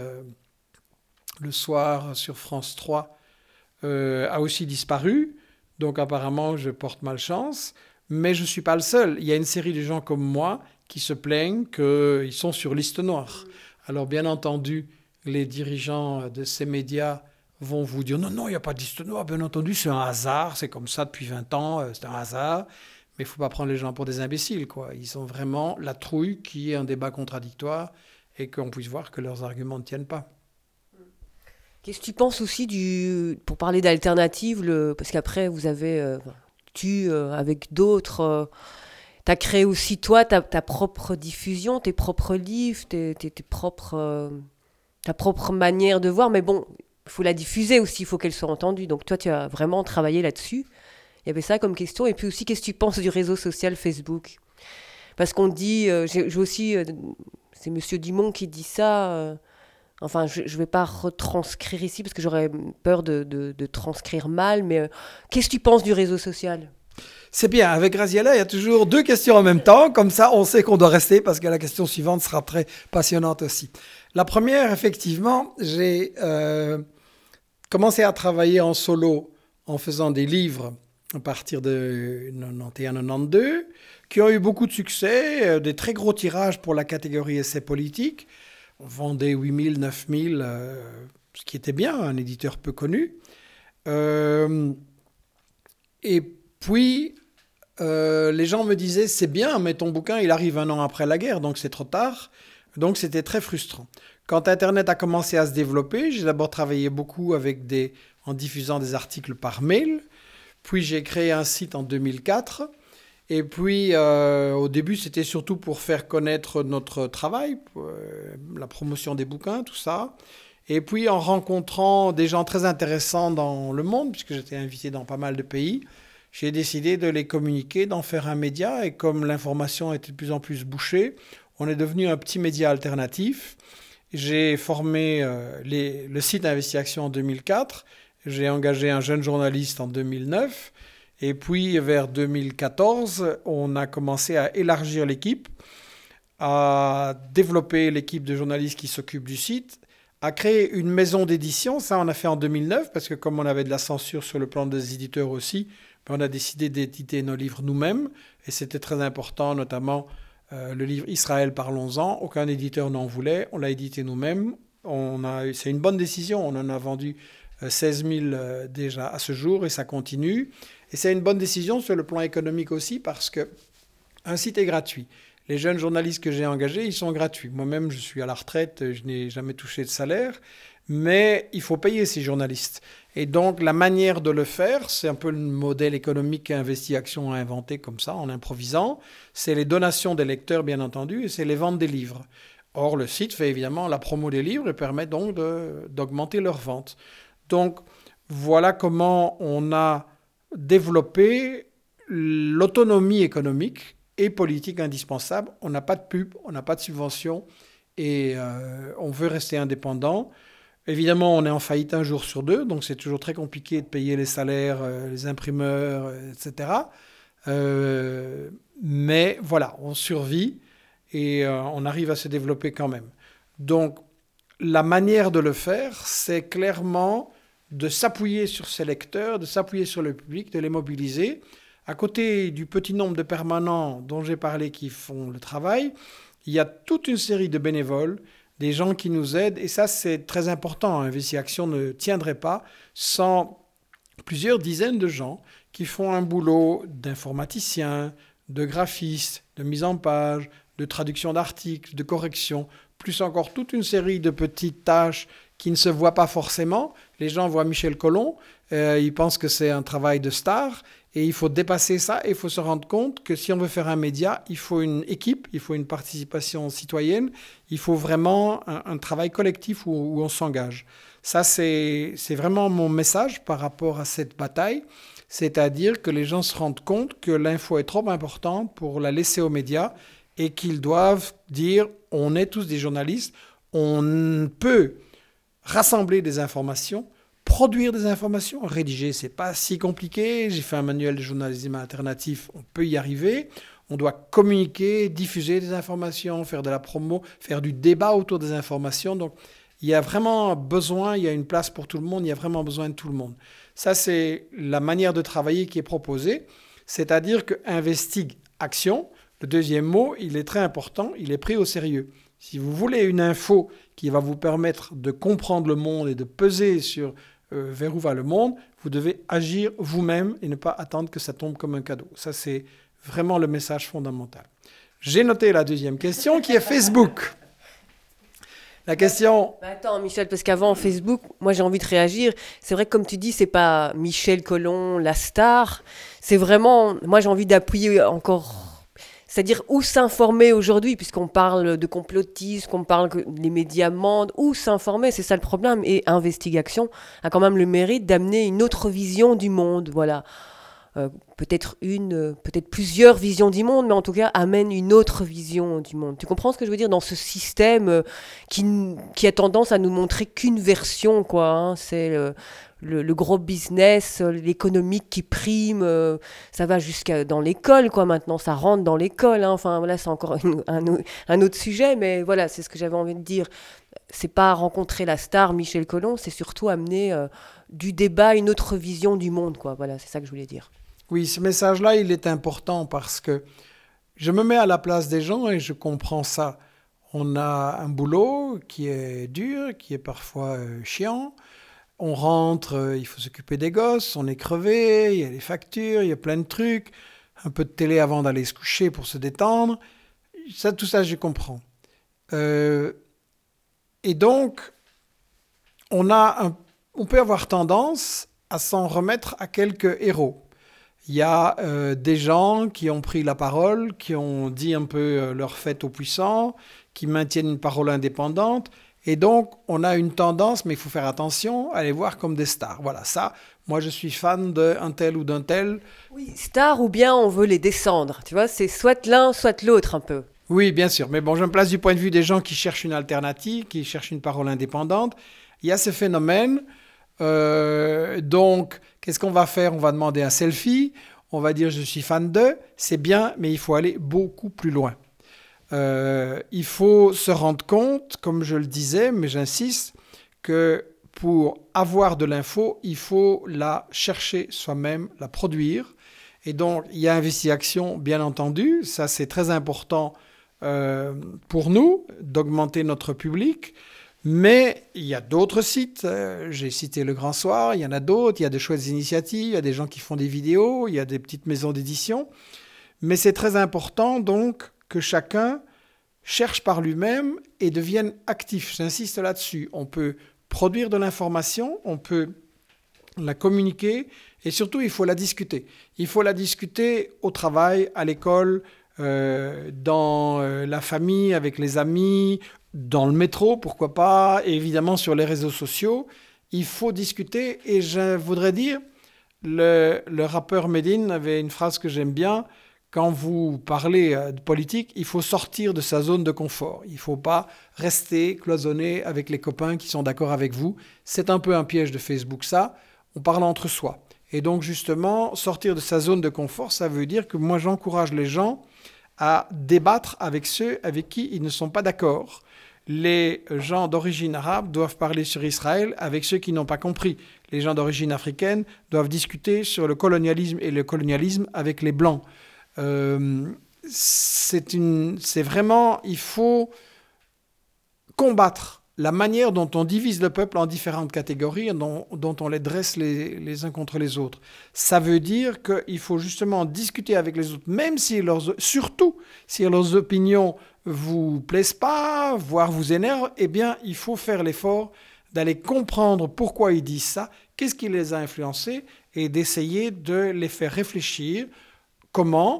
le soir sur France 3 a aussi disparu. Donc apparemment, je porte malchance. Mais je ne suis pas le seul. Il y a une série de gens comme moi qui se plaignent qu'ils sont sur liste noire. Alors bien entendu, les dirigeants de ces médias vont vous dire non, il n'y a pas de liste noire, bien entendu, c'est un hasard, c'est comme ça depuis 20 ans, c'est un hasard. Mais il ne faut pas prendre les gens pour des imbéciles, quoi. Ils ont vraiment la trouille qui est un débat contradictoire et qu'on puisse voir que leurs arguments ne tiennent pas. Qu'est-ce que tu penses aussi pour parler d'alternatives, parce qu'après vous avez, avec d'autres, tu as créé aussi toi ta propre diffusion, tes propres livres, ta propre manière de voir, mais bon, il faut la diffuser aussi, il faut qu'elle soit entendue. Donc toi, tu as vraiment travaillé là-dessus. Il y avait ça comme question. Et puis aussi, qu'est-ce que tu penses du réseau social Facebook ? Parce qu'on dit, j'ai aussi, c'est M. Dumont qui dit ça, enfin, je ne vais pas retranscrire ici parce que j'aurais peur de transcrire mal, mais qu'est-ce que tu penses du réseau social ? C'est bien, avec Graziella, il y a toujours 2 questions en même temps, comme ça on sait qu'on doit rester parce que la question suivante sera très passionnante aussi. La première, effectivement, j'ai commencé à travailler en solo en faisant des livres à partir de 91-92, qui ont eu beaucoup de succès, des très gros tirages pour la catégorie essais politiques. On vendait 8000, 9000, ce qui était bien, un éditeur peu connu. Et puis, les gens me disaient, c'est bien, mais ton bouquin, il arrive 1 an après la guerre, donc c'est trop tard. Donc c'était très frustrant. Quand Internet a commencé à se développer, j'ai d'abord travaillé beaucoup en diffusant des articles par mail. Puis j'ai créé un site en 2004. Et puis au début, c'était surtout pour faire connaître notre travail, la promotion des bouquins, tout ça. Et puis en rencontrant des gens très intéressants dans le monde, puisque j'étais invité dans pas mal de pays, j'ai décidé de les communiquer, d'en faire un média. Et comme l'information était de plus en plus bouchée, on est devenu un petit média alternatif. J'ai formé le site Investigation en 2004. J'ai engagé un jeune journaliste en 2009. Et puis, vers 2014, on a commencé à élargir l'équipe, à développer l'équipe de journalistes qui s'occupe du site, à créer une maison d'édition. Ça, on a fait en 2009, parce que comme on avait de la censure sur le plan des éditeurs aussi, on a décidé d'éditer nos livres nous-mêmes. Et c'était très important, notamment le livre Israël, parlons-en. Aucun éditeur n'en voulait. On l'a édité nous-mêmes. C'est une bonne décision. On en a vendu 16 000 déjà à ce jour et ça continue. Et c'est une bonne décision sur le plan économique aussi parce qu'un site est gratuit. Les jeunes journalistes que j'ai engagés, ils sont gratuits. Moi-même, je suis à la retraite, je n'ai jamais touché de salaire, mais il faut payer ces journalistes. Et donc, la manière de le faire, c'est un peu le modèle économique qu'Investigation a inventé comme ça, en improvisant. C'est les donations des lecteurs, bien entendu, et c'est les ventes des livres. Or, le site fait évidemment la promo des livres et permet donc d'augmenter leurs ventes. Donc, voilà comment on a développé l'autonomie économique et politique indispensable. On n'a pas de pub, on n'a pas de subvention et on veut rester indépendant. Évidemment, on est en faillite 1 jour sur 2, donc c'est toujours très compliqué de payer les salaires, les imprimeurs, etc. Mais voilà, on survit et on arrive à se développer quand même. Donc, la manière de le faire, c'est clairement de s'appuyer sur ses lecteurs, de s'appuyer sur le public, de les mobiliser. À côté du petit nombre de permanents dont j'ai parlé qui font le travail, il y a toute une série de bénévoles, des gens qui nous aident. Et ça, c'est très important. Investigation ne tiendrait pas sans plusieurs dizaines de gens qui font un boulot d'informaticiens, de graphistes, de mise en page, de traduction d'articles, de correction, plus encore toute une série de petites tâches qui ne se voient pas forcément. Les gens voient Michel Colomb, ils pensent que c'est un travail de star, et il faut dépasser ça, et il faut se rendre compte que si on veut faire un média, il faut une équipe, il faut une participation citoyenne, il faut vraiment un travail collectif où on s'engage. Ça, c'est vraiment mon message par rapport à cette bataille, c'est-à-dire que les gens se rendent compte que l'info est trop importante pour la laisser aux médias, et qu'ils doivent dire, on est tous des journalistes, on peut rassembler des informations, produire des informations, rédiger, c'est pas si compliqué. J'ai fait un manuel de journalisme alternatif, on peut y arriver. On doit communiquer, diffuser des informations, faire de la promo, faire du débat autour des informations. Donc, il y a vraiment besoin, il y a une place pour tout le monde, il y a vraiment besoin de tout le monde. Ça, c'est la manière de travailler qui est proposée. C'est-à-dire que Investigue Action, Le deuxième mot, il est très important, il est pris au sérieux. Si vous voulez une info qui va vous permettre de comprendre le monde et de peser sur vers où va le monde, vous devez agir vous-même et ne pas attendre que ça tombe comme un cadeau. Ça, c'est vraiment le message fondamental. J'ai noté la deuxième question qui est Facebook. La question... Attends, Michel, parce qu'avant, Facebook, moi, j'ai envie de réagir. C'est vrai que, comme tu dis, c'est pas Michel Colomb, la star. C'est vraiment... Moi, j'ai envie d'appuyer encore... C'est-à-dire, où s'informer aujourd'hui, puisqu'on parle de complotisme, qu'on parle que les médias mentent, où s'informer, c'est ça le problème. Et Investigation a quand même le mérite d'amener une autre vision du monde, voilà. Peut-être plusieurs visions du monde, mais en tout cas amène une autre vision du monde. Tu comprends ce que je veux dire dans ce système qui a tendance à nous montrer qu'une version, quoi. Hein. C'est le gros business, l'économique qui prime. Ça va jusqu'à dans l'école, quoi. Maintenant, ça rentre dans l'école. Hein. Enfin, voilà, c'est encore un autre sujet, mais voilà, c'est ce que j'avais envie de dire. C'est pas rencontrer la star Michel Colomb, c'est surtout amener du débat une autre vision du monde, quoi. Voilà, c'est ça que je voulais dire. Oui, ce message-là, il est important parce que je me mets à la place des gens et je comprends ça. On a un boulot qui est dur, qui est parfois chiant. On rentre, il faut s'occuper des gosses, on est crevé, il y a les factures, il y a plein de trucs. Un peu de télé avant d'aller se coucher pour se détendre. Ça, tout ça, je comprends. Et donc, on peut avoir tendance à s'en remettre à quelques héros. Il y a des gens qui ont pris la parole, qui ont dit un peu leur fait aux puissants, qui maintiennent une parole indépendante. Et donc, on a une tendance, mais il faut faire attention, à les voir comme des stars. Voilà, ça, moi, je suis fan d'un tel ou d'un tel. Oui, stars ou bien on veut les descendre. Tu vois, c'est soit l'un, soit l'autre un peu. Oui, bien sûr. Mais bon, je me place du point de vue des gens qui cherchent une alternative, qui cherchent une parole indépendante. Il y a ce phénomène. Donc, qu'est-ce qu'on va faire ? On va demander un selfie, on va dire je suis fan de, c'est bien, mais il faut aller beaucoup plus loin. Il faut se rendre compte, comme je le disais, mais j'insiste, que pour avoir de l'info, il faut la chercher soi-même, la produire. Et donc, il y a Investigation, bien entendu, ça c'est très important pour nous, d'augmenter notre public. Mais il y a d'autres sites, j'ai cité Le Grand Soir, il y en a d'autres, il y a de chouettes initiatives, il y a des gens qui font des vidéos, il y a des petites maisons d'édition. Mais c'est très important donc que chacun cherche par lui-même et devienne actif. J'insiste là-dessus. On peut produire de l'information, on peut la communiquer et surtout il faut la discuter. Il faut la discuter au travail, à l'école, dans la famille, avec les amis, dans le métro, pourquoi pas, et évidemment sur les réseaux sociaux. Il faut discuter et je voudrais dire, le rappeur Medine avait une phrase que j'aime bien, quand vous parlez de politique, il faut sortir de sa zone de confort. Il ne faut pas rester cloisonné avec les copains qui sont d'accord avec vous. C'est un peu un piège de Facebook ça, on parle entre soi. Et donc justement, sortir de sa zone de confort, ça veut dire que moi j'encourage les gens à débattre avec ceux avec qui ils ne sont pas d'accord. Les gens d'origine arabe doivent parler sur Israël avec ceux qui n'ont pas compris. Les gens d'origine africaine doivent discuter sur le colonialisme et le colonialisme avec les Blancs. C'est vraiment, il faut combattre la manière dont on divise le peuple en différentes catégories, dont on les dresse les uns contre les autres. Ça veut dire qu'il faut justement discuter avec les autres, même si surtout si leurs opinions vous plaisent pas, voire vous énervent, eh bien, il faut faire l'effort d'aller comprendre pourquoi ils disent ça, qu'est-ce qui les a influencés, et d'essayer de les faire réfléchir. Comment ?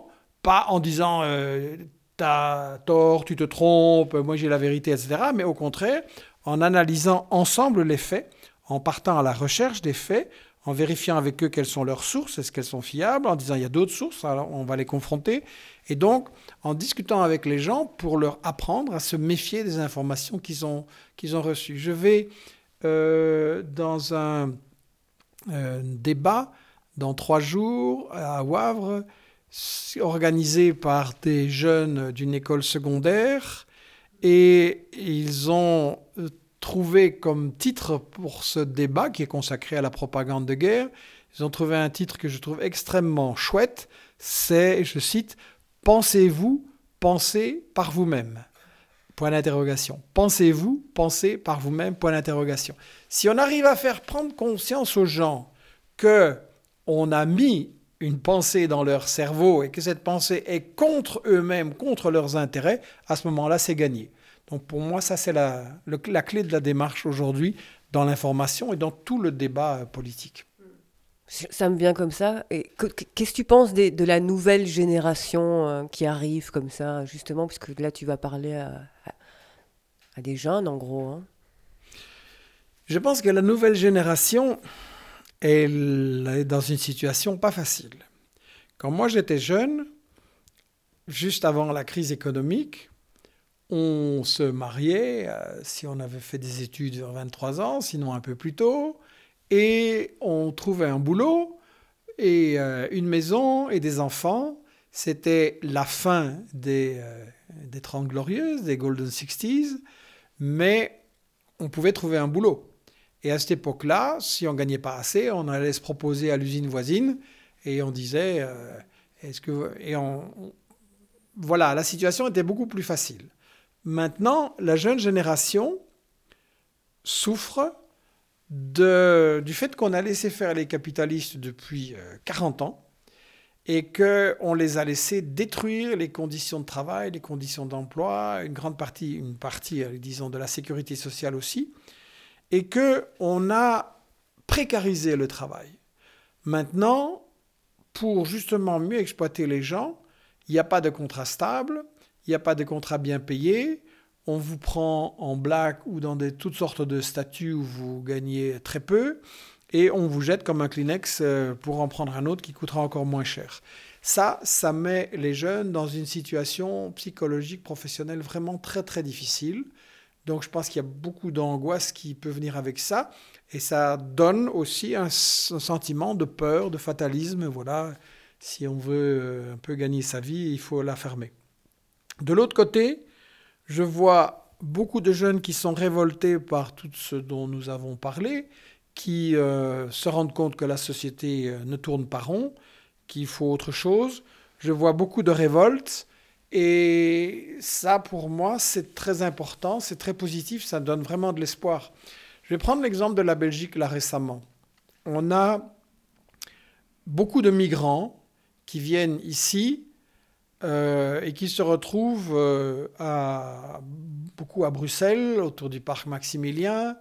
Pas en disant t'as tort, tu te trompes, moi j'ai la vérité, etc. Mais au contraire, en analysant ensemble les faits, en partant à la recherche des faits, en vérifiant avec eux quelles sont leurs sources, est-ce qu'elles sont fiables, en disant il y a d'autres sources, alors on va les confronter. Et donc, en discutant avec les gens pour leur apprendre à se méfier des informations qu'ils ont reçues. Je vais dans un débat dans 3 jours à Wavre, organisé par des jeunes d'une école secondaire, et ils ont trouvé comme titre pour ce débat qui est consacré à la propagande de guerre, ils ont trouvé un titre que je trouve extrêmement chouette, c'est, je cite, « Pensez-vous pensez par vous-même. Point d'interrogation. Pensez-vous, pensez par vous-même, point d'interrogation. Si on arrive à faire prendre conscience aux gens qu'on a mis une pensée dans leur cerveau et que cette pensée est contre eux-mêmes, contre leurs intérêts, à ce moment-là, c'est gagné. Donc pour moi, ça c'est la clé de la démarche aujourd'hui dans l'information et dans tout le débat politique. Ça me vient comme ça. Et qu'est-ce que tu penses de la nouvelle génération qui arrive comme ça, justement, parce que là tu vas parler à des jeunes en gros, hein. Je pense que la nouvelle génération, elle est dans une situation pas facile. Quand moi j'étais jeune, juste avant la crise économique, on se mariait si on avait fait des études vers 23 ans, sinon un peu plus tôt, et on trouvait un boulot et une maison et des enfants. C'était la fin des 30 Glorieuses, des Golden 60s, mais on pouvait trouver un boulot. Et à cette époque-là, si on ne gagnait pas assez, on allait se proposer à l'usine voisine et on disait voilà, la situation était beaucoup plus facile. Maintenant, la jeune génération souffre du fait qu'on a laissé faire les capitalistes depuis 40 ans et qu'on les a laissés détruire les conditions de travail, les conditions d'emploi, une partie, disons, de la sécurité sociale aussi, et qu'on a précarisé le travail. Maintenant, pour justement mieux exploiter les gens, il n'y a pas de contrat stable, il n'y a pas de contrat bien payé, on vous prend en black ou dans toutes sortes de statuts où vous gagnez très peu, et on vous jette comme un Kleenex pour en prendre un autre qui coûtera encore moins cher. Ça met les jeunes dans une situation psychologique, professionnelle vraiment très très difficile. Donc je pense qu'il y a beaucoup d'angoisse qui peut venir avec ça, et ça donne aussi un sentiment de peur, de fatalisme. Voilà, si on veut un peu gagner sa vie, il faut la fermer. De l'autre côté, je vois beaucoup de jeunes qui sont révoltés par tout ce dont nous avons parlé, qui se rendent compte que la société ne tourne pas rond, qu'il faut autre chose. Je vois beaucoup de révoltes. Et ça, pour moi, c'est très important, c'est très positif, ça donne vraiment de l'espoir. Je vais prendre l'exemple de la Belgique, là, récemment. On a beaucoup de migrants qui viennent ici et qui se retrouvent beaucoup à Bruxelles, autour du parc Maximilien,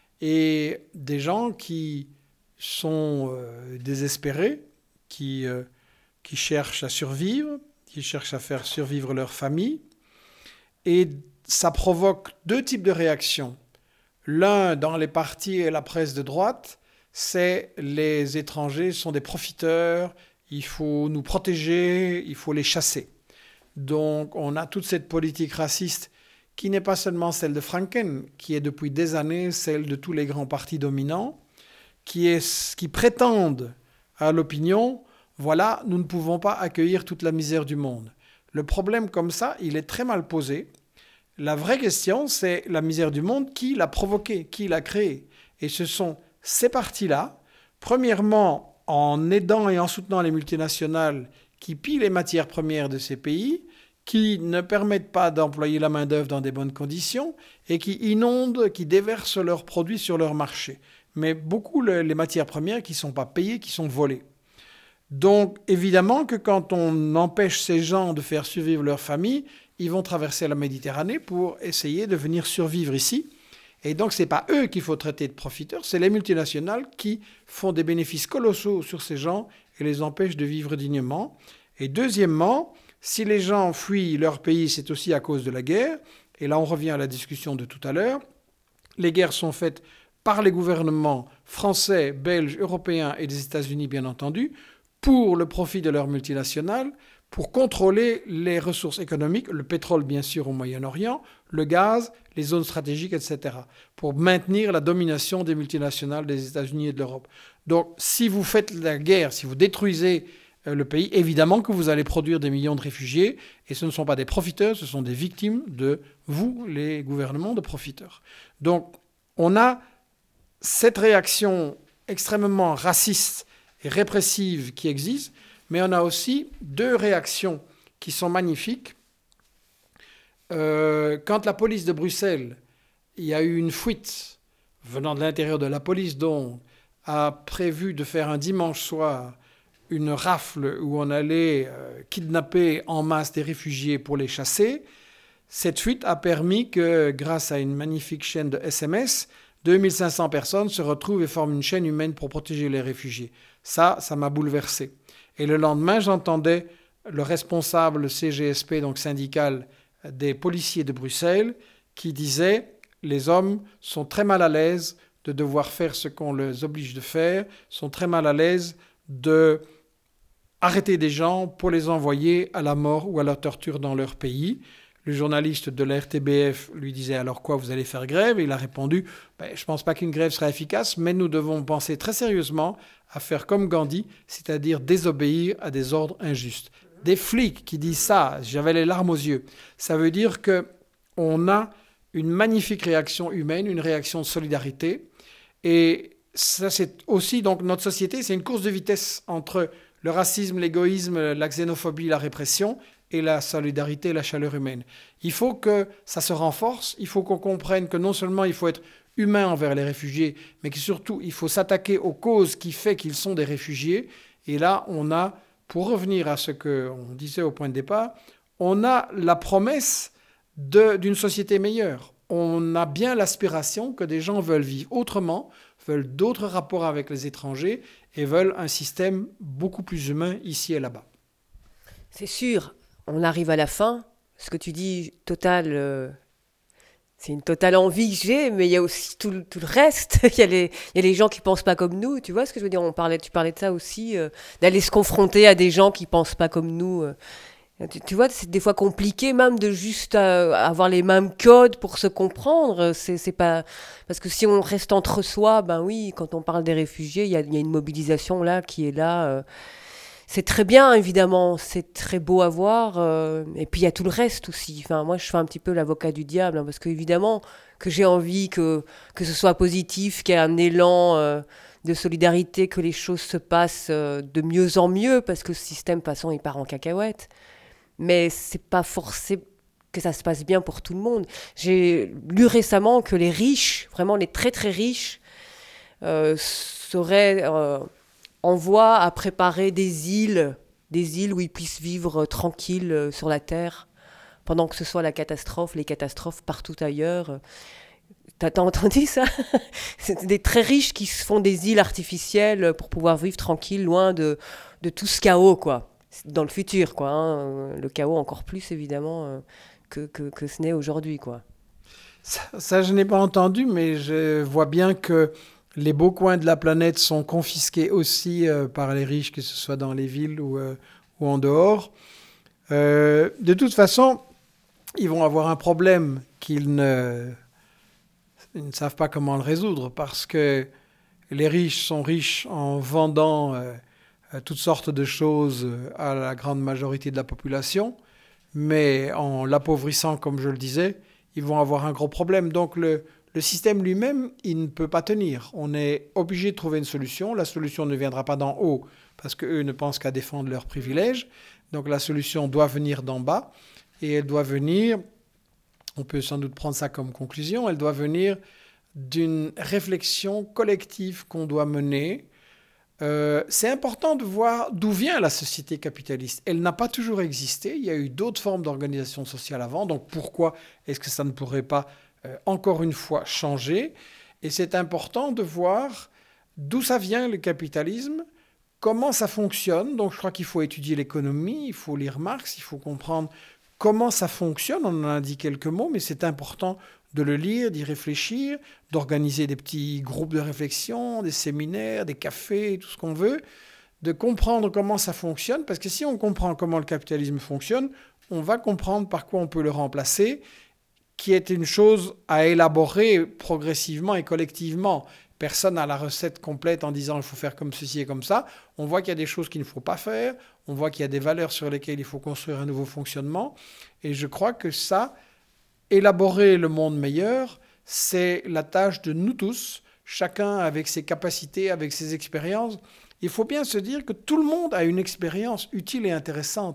et des gens qui sont désespérés, qui cherchent à survivre, qui cherchent à faire survivre leur famille. Et ça provoque deux types de réactions. L'un, dans les partis et la presse de droite, c'est les étrangers sont des profiteurs, il faut nous protéger, il faut les chasser. Donc on a toute cette politique raciste qui n'est pas seulement celle de Franken, qui est depuis des années celle de tous les grands partis dominants, qui prétendent à l'opinion: voilà, nous ne pouvons pas accueillir toute la misère du monde. Le problème comme ça, il est très mal posé. La vraie question, c'est la misère du monde, qui l'a provoquée, qui l'a créée. Et ce sont ces partis-là, premièrement en aidant et en soutenant les multinationales qui pillent les matières premières de ces pays, qui ne permettent pas d'employer la main-d'œuvre dans des bonnes conditions et qui inondent, qui déversent leurs produits sur leur marché. Mais beaucoup les matières premières qui ne sont pas payées, qui sont volées. Donc, évidemment que quand on empêche ces gens de faire survivre leur famille, ils vont traverser la Méditerranée pour essayer de venir survivre ici. Et donc, ce n'est pas eux qu'il faut traiter de profiteurs, c'est les multinationales qui font des bénéfices colossaux sur ces gens et les empêchent de vivre dignement. Et deuxièmement, si les gens fuient leur pays, c'est aussi à cause de la guerre. Et là, on revient à la discussion de tout à l'heure. Les guerres sont faites par les gouvernements français, belges, européens et des États-Unis, bien entendu, pour le profit de leurs multinationales, pour contrôler les ressources économiques, le pétrole bien sûr au Moyen-Orient, le gaz, les zones stratégiques, etc., pour maintenir la domination des multinationales des États-Unis et de l'Europe. Donc si vous faites la guerre, si vous détruisez le pays, évidemment que vous allez produire des millions de réfugiés, et ce ne sont pas des profiteurs, ce sont des victimes de vous, les gouvernements de profiteurs. Donc on a cette réaction extrêmement raciste et répressive qui existe, mais on a aussi deux réactions qui sont magnifiques. quand la police de Bruxelles, il y a eu une fuite venant de l'intérieur de la police, donc, a prévu de faire un dimanche soir une rafle où on allait kidnapper en masse des réfugiés pour les chasser. Cette fuite a permis que, grâce à une magnifique chaîne de SMS, 2500 personnes se retrouvent et forment une chaîne humaine pour protéger les réfugiés. Ça m'a bouleversé. Et le lendemain, j'entendais le responsable CGSP, donc syndical des policiers de Bruxelles, qui disait « Les hommes sont très mal à l'aise de devoir faire ce qu'on les oblige de faire, sont très mal à l'aise de arrêter des gens pour les envoyer à la mort ou à la torture dans leur pays. » Le journaliste de la RTBF lui disait « Alors quoi, vous allez faire grève ?» Et il a répondu « Je ne pense pas qu'une grève sera efficace, mais nous devons penser très sérieusement à faire comme Gandhi, c'est-à-dire désobéir à des ordres injustes. » Des flics qui disent ça, j'avais les larmes aux yeux. Ça veut dire qu'on a une magnifique réaction humaine, une réaction de solidarité. Et ça, c'est aussi, donc, notre société, c'est une course de vitesse entre le racisme, l'égoïsme, la xénophobie, la répression, et la solidarité et la chaleur humaine. Il faut que ça se renforce, il faut qu'on comprenne que non seulement il faut être humain envers les réfugiés, mais que surtout il faut s'attaquer aux causes qui font qu'ils sont des réfugiés. Et là, on a, pour revenir à ce qu'on disait au point de départ, on a la promesse d'une société meilleure. On a bien l'aspiration que des gens veulent vivre autrement, veulent d'autres rapports avec les étrangers et veulent un système beaucoup plus humain ici et là-bas. C'est sûr. On arrive à la fin. Ce que tu dis, total, c'est une totale envie que j'ai, mais il y a aussi tout le reste. Il y a les gens qui ne pensent pas comme nous. Tu vois ce que je veux dire ? Tu parlais de ça aussi, d'aller se confronter à des gens qui ne pensent pas comme nous. Tu vois, c'est des fois compliqué même de juste avoir les mêmes codes pour se comprendre. C'est pas... Parce que si on reste entre soi, ben oui, quand on parle des réfugiés, il y a une mobilisation là qui est là... C'est très bien, évidemment, c'est très beau à voir. Et puis, il y a tout le reste aussi. Enfin, moi, je fais un petit peu l'avocat du diable, hein, parce qu'évidemment, que j'ai envie que ce soit positif, qu'il y ait un élan de solidarité, que les choses se passent de mieux en mieux, parce que ce système, de toute façon, il part en cacahuète. Mais c'est pas forcé que ça se passe bien pour tout le monde. J'ai lu récemment que les riches, vraiment les très, très riches, seraient... en voie à préparer des îles où ils puissent vivre tranquilles sur la terre, pendant que ce soit les catastrophes partout ailleurs. T'as entendu ça ? C'est des très riches qui se font des îles artificielles pour pouvoir vivre tranquilles, loin de tout ce chaos, quoi. Dans le futur, quoi. Hein. Le chaos encore plus, évidemment, que ce n'est aujourd'hui, quoi. Ça, je n'ai pas entendu, mais je vois bien que les beaux coins de la planète sont confisqués aussi par les riches, que ce soit dans les villes ou en dehors. De toute façon, ils vont avoir un problème qu'ils ne savent pas comment le résoudre, parce que les riches sont riches en vendant toutes sortes de choses à la grande majorité de la population, mais en l'appauvrissant, comme je le disais, ils vont avoir un gros problème. Donc le système lui-même, il ne peut pas tenir. On est obligé de trouver une solution. La solution ne viendra pas d'en haut, parce qu'eux ne pensent qu'à défendre leurs privilèges. Donc la solution doit venir d'en bas, et elle doit venir, on peut sans doute prendre ça comme conclusion, elle doit venir d'une réflexion collective qu'on doit mener. C'est important de voir d'où vient la société capitaliste. Elle n'a pas toujours existé. Il y a eu d'autres formes d'organisation sociale avant. Donc pourquoi est-ce que ça ne pourrait pas encore une fois changer? Et c'est important de voir d'où ça vient le capitalisme, comment ça fonctionne. Donc je crois qu'il faut étudier l'économie, il faut lire Marx, il faut comprendre comment ça fonctionne. On en a dit quelques mots, mais c'est important de le lire, d'y réfléchir, d'organiser des petits groupes de réflexion, des séminaires, des cafés, tout ce qu'on veut, de comprendre comment ça fonctionne, parce que si on comprend comment le capitalisme fonctionne, on va comprendre par quoi on peut le remplacer, qui est une chose à élaborer progressivement et collectivement. Personne n'a la recette complète en disant il faut faire comme ceci et comme ça. On voit qu'il y a des choses qu'il ne faut pas faire, on voit qu'il y a des valeurs sur lesquelles il faut construire un nouveau fonctionnement, et je crois que ça, élaborer le monde meilleur, c'est la tâche de nous tous, chacun avec ses capacités, avec ses expériences. Il faut bien se dire que tout le monde a une expérience utile et intéressante.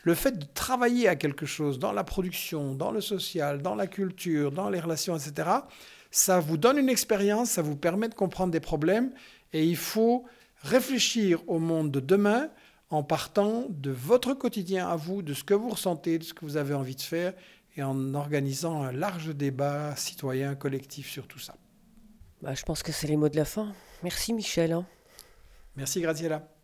Le fait de travailler à quelque chose dans la production, dans le social, dans la culture, dans les relations, etc., ça vous donne une expérience, ça vous permet de comprendre des problèmes et il faut réfléchir au monde de demain en partant de votre quotidien à vous, de ce que vous ressentez, de ce que vous avez envie de faire et en organisant un large débat citoyen, collectif sur tout ça. Je pense que c'est les mots de la fin. Merci Michel. Merci Graziella.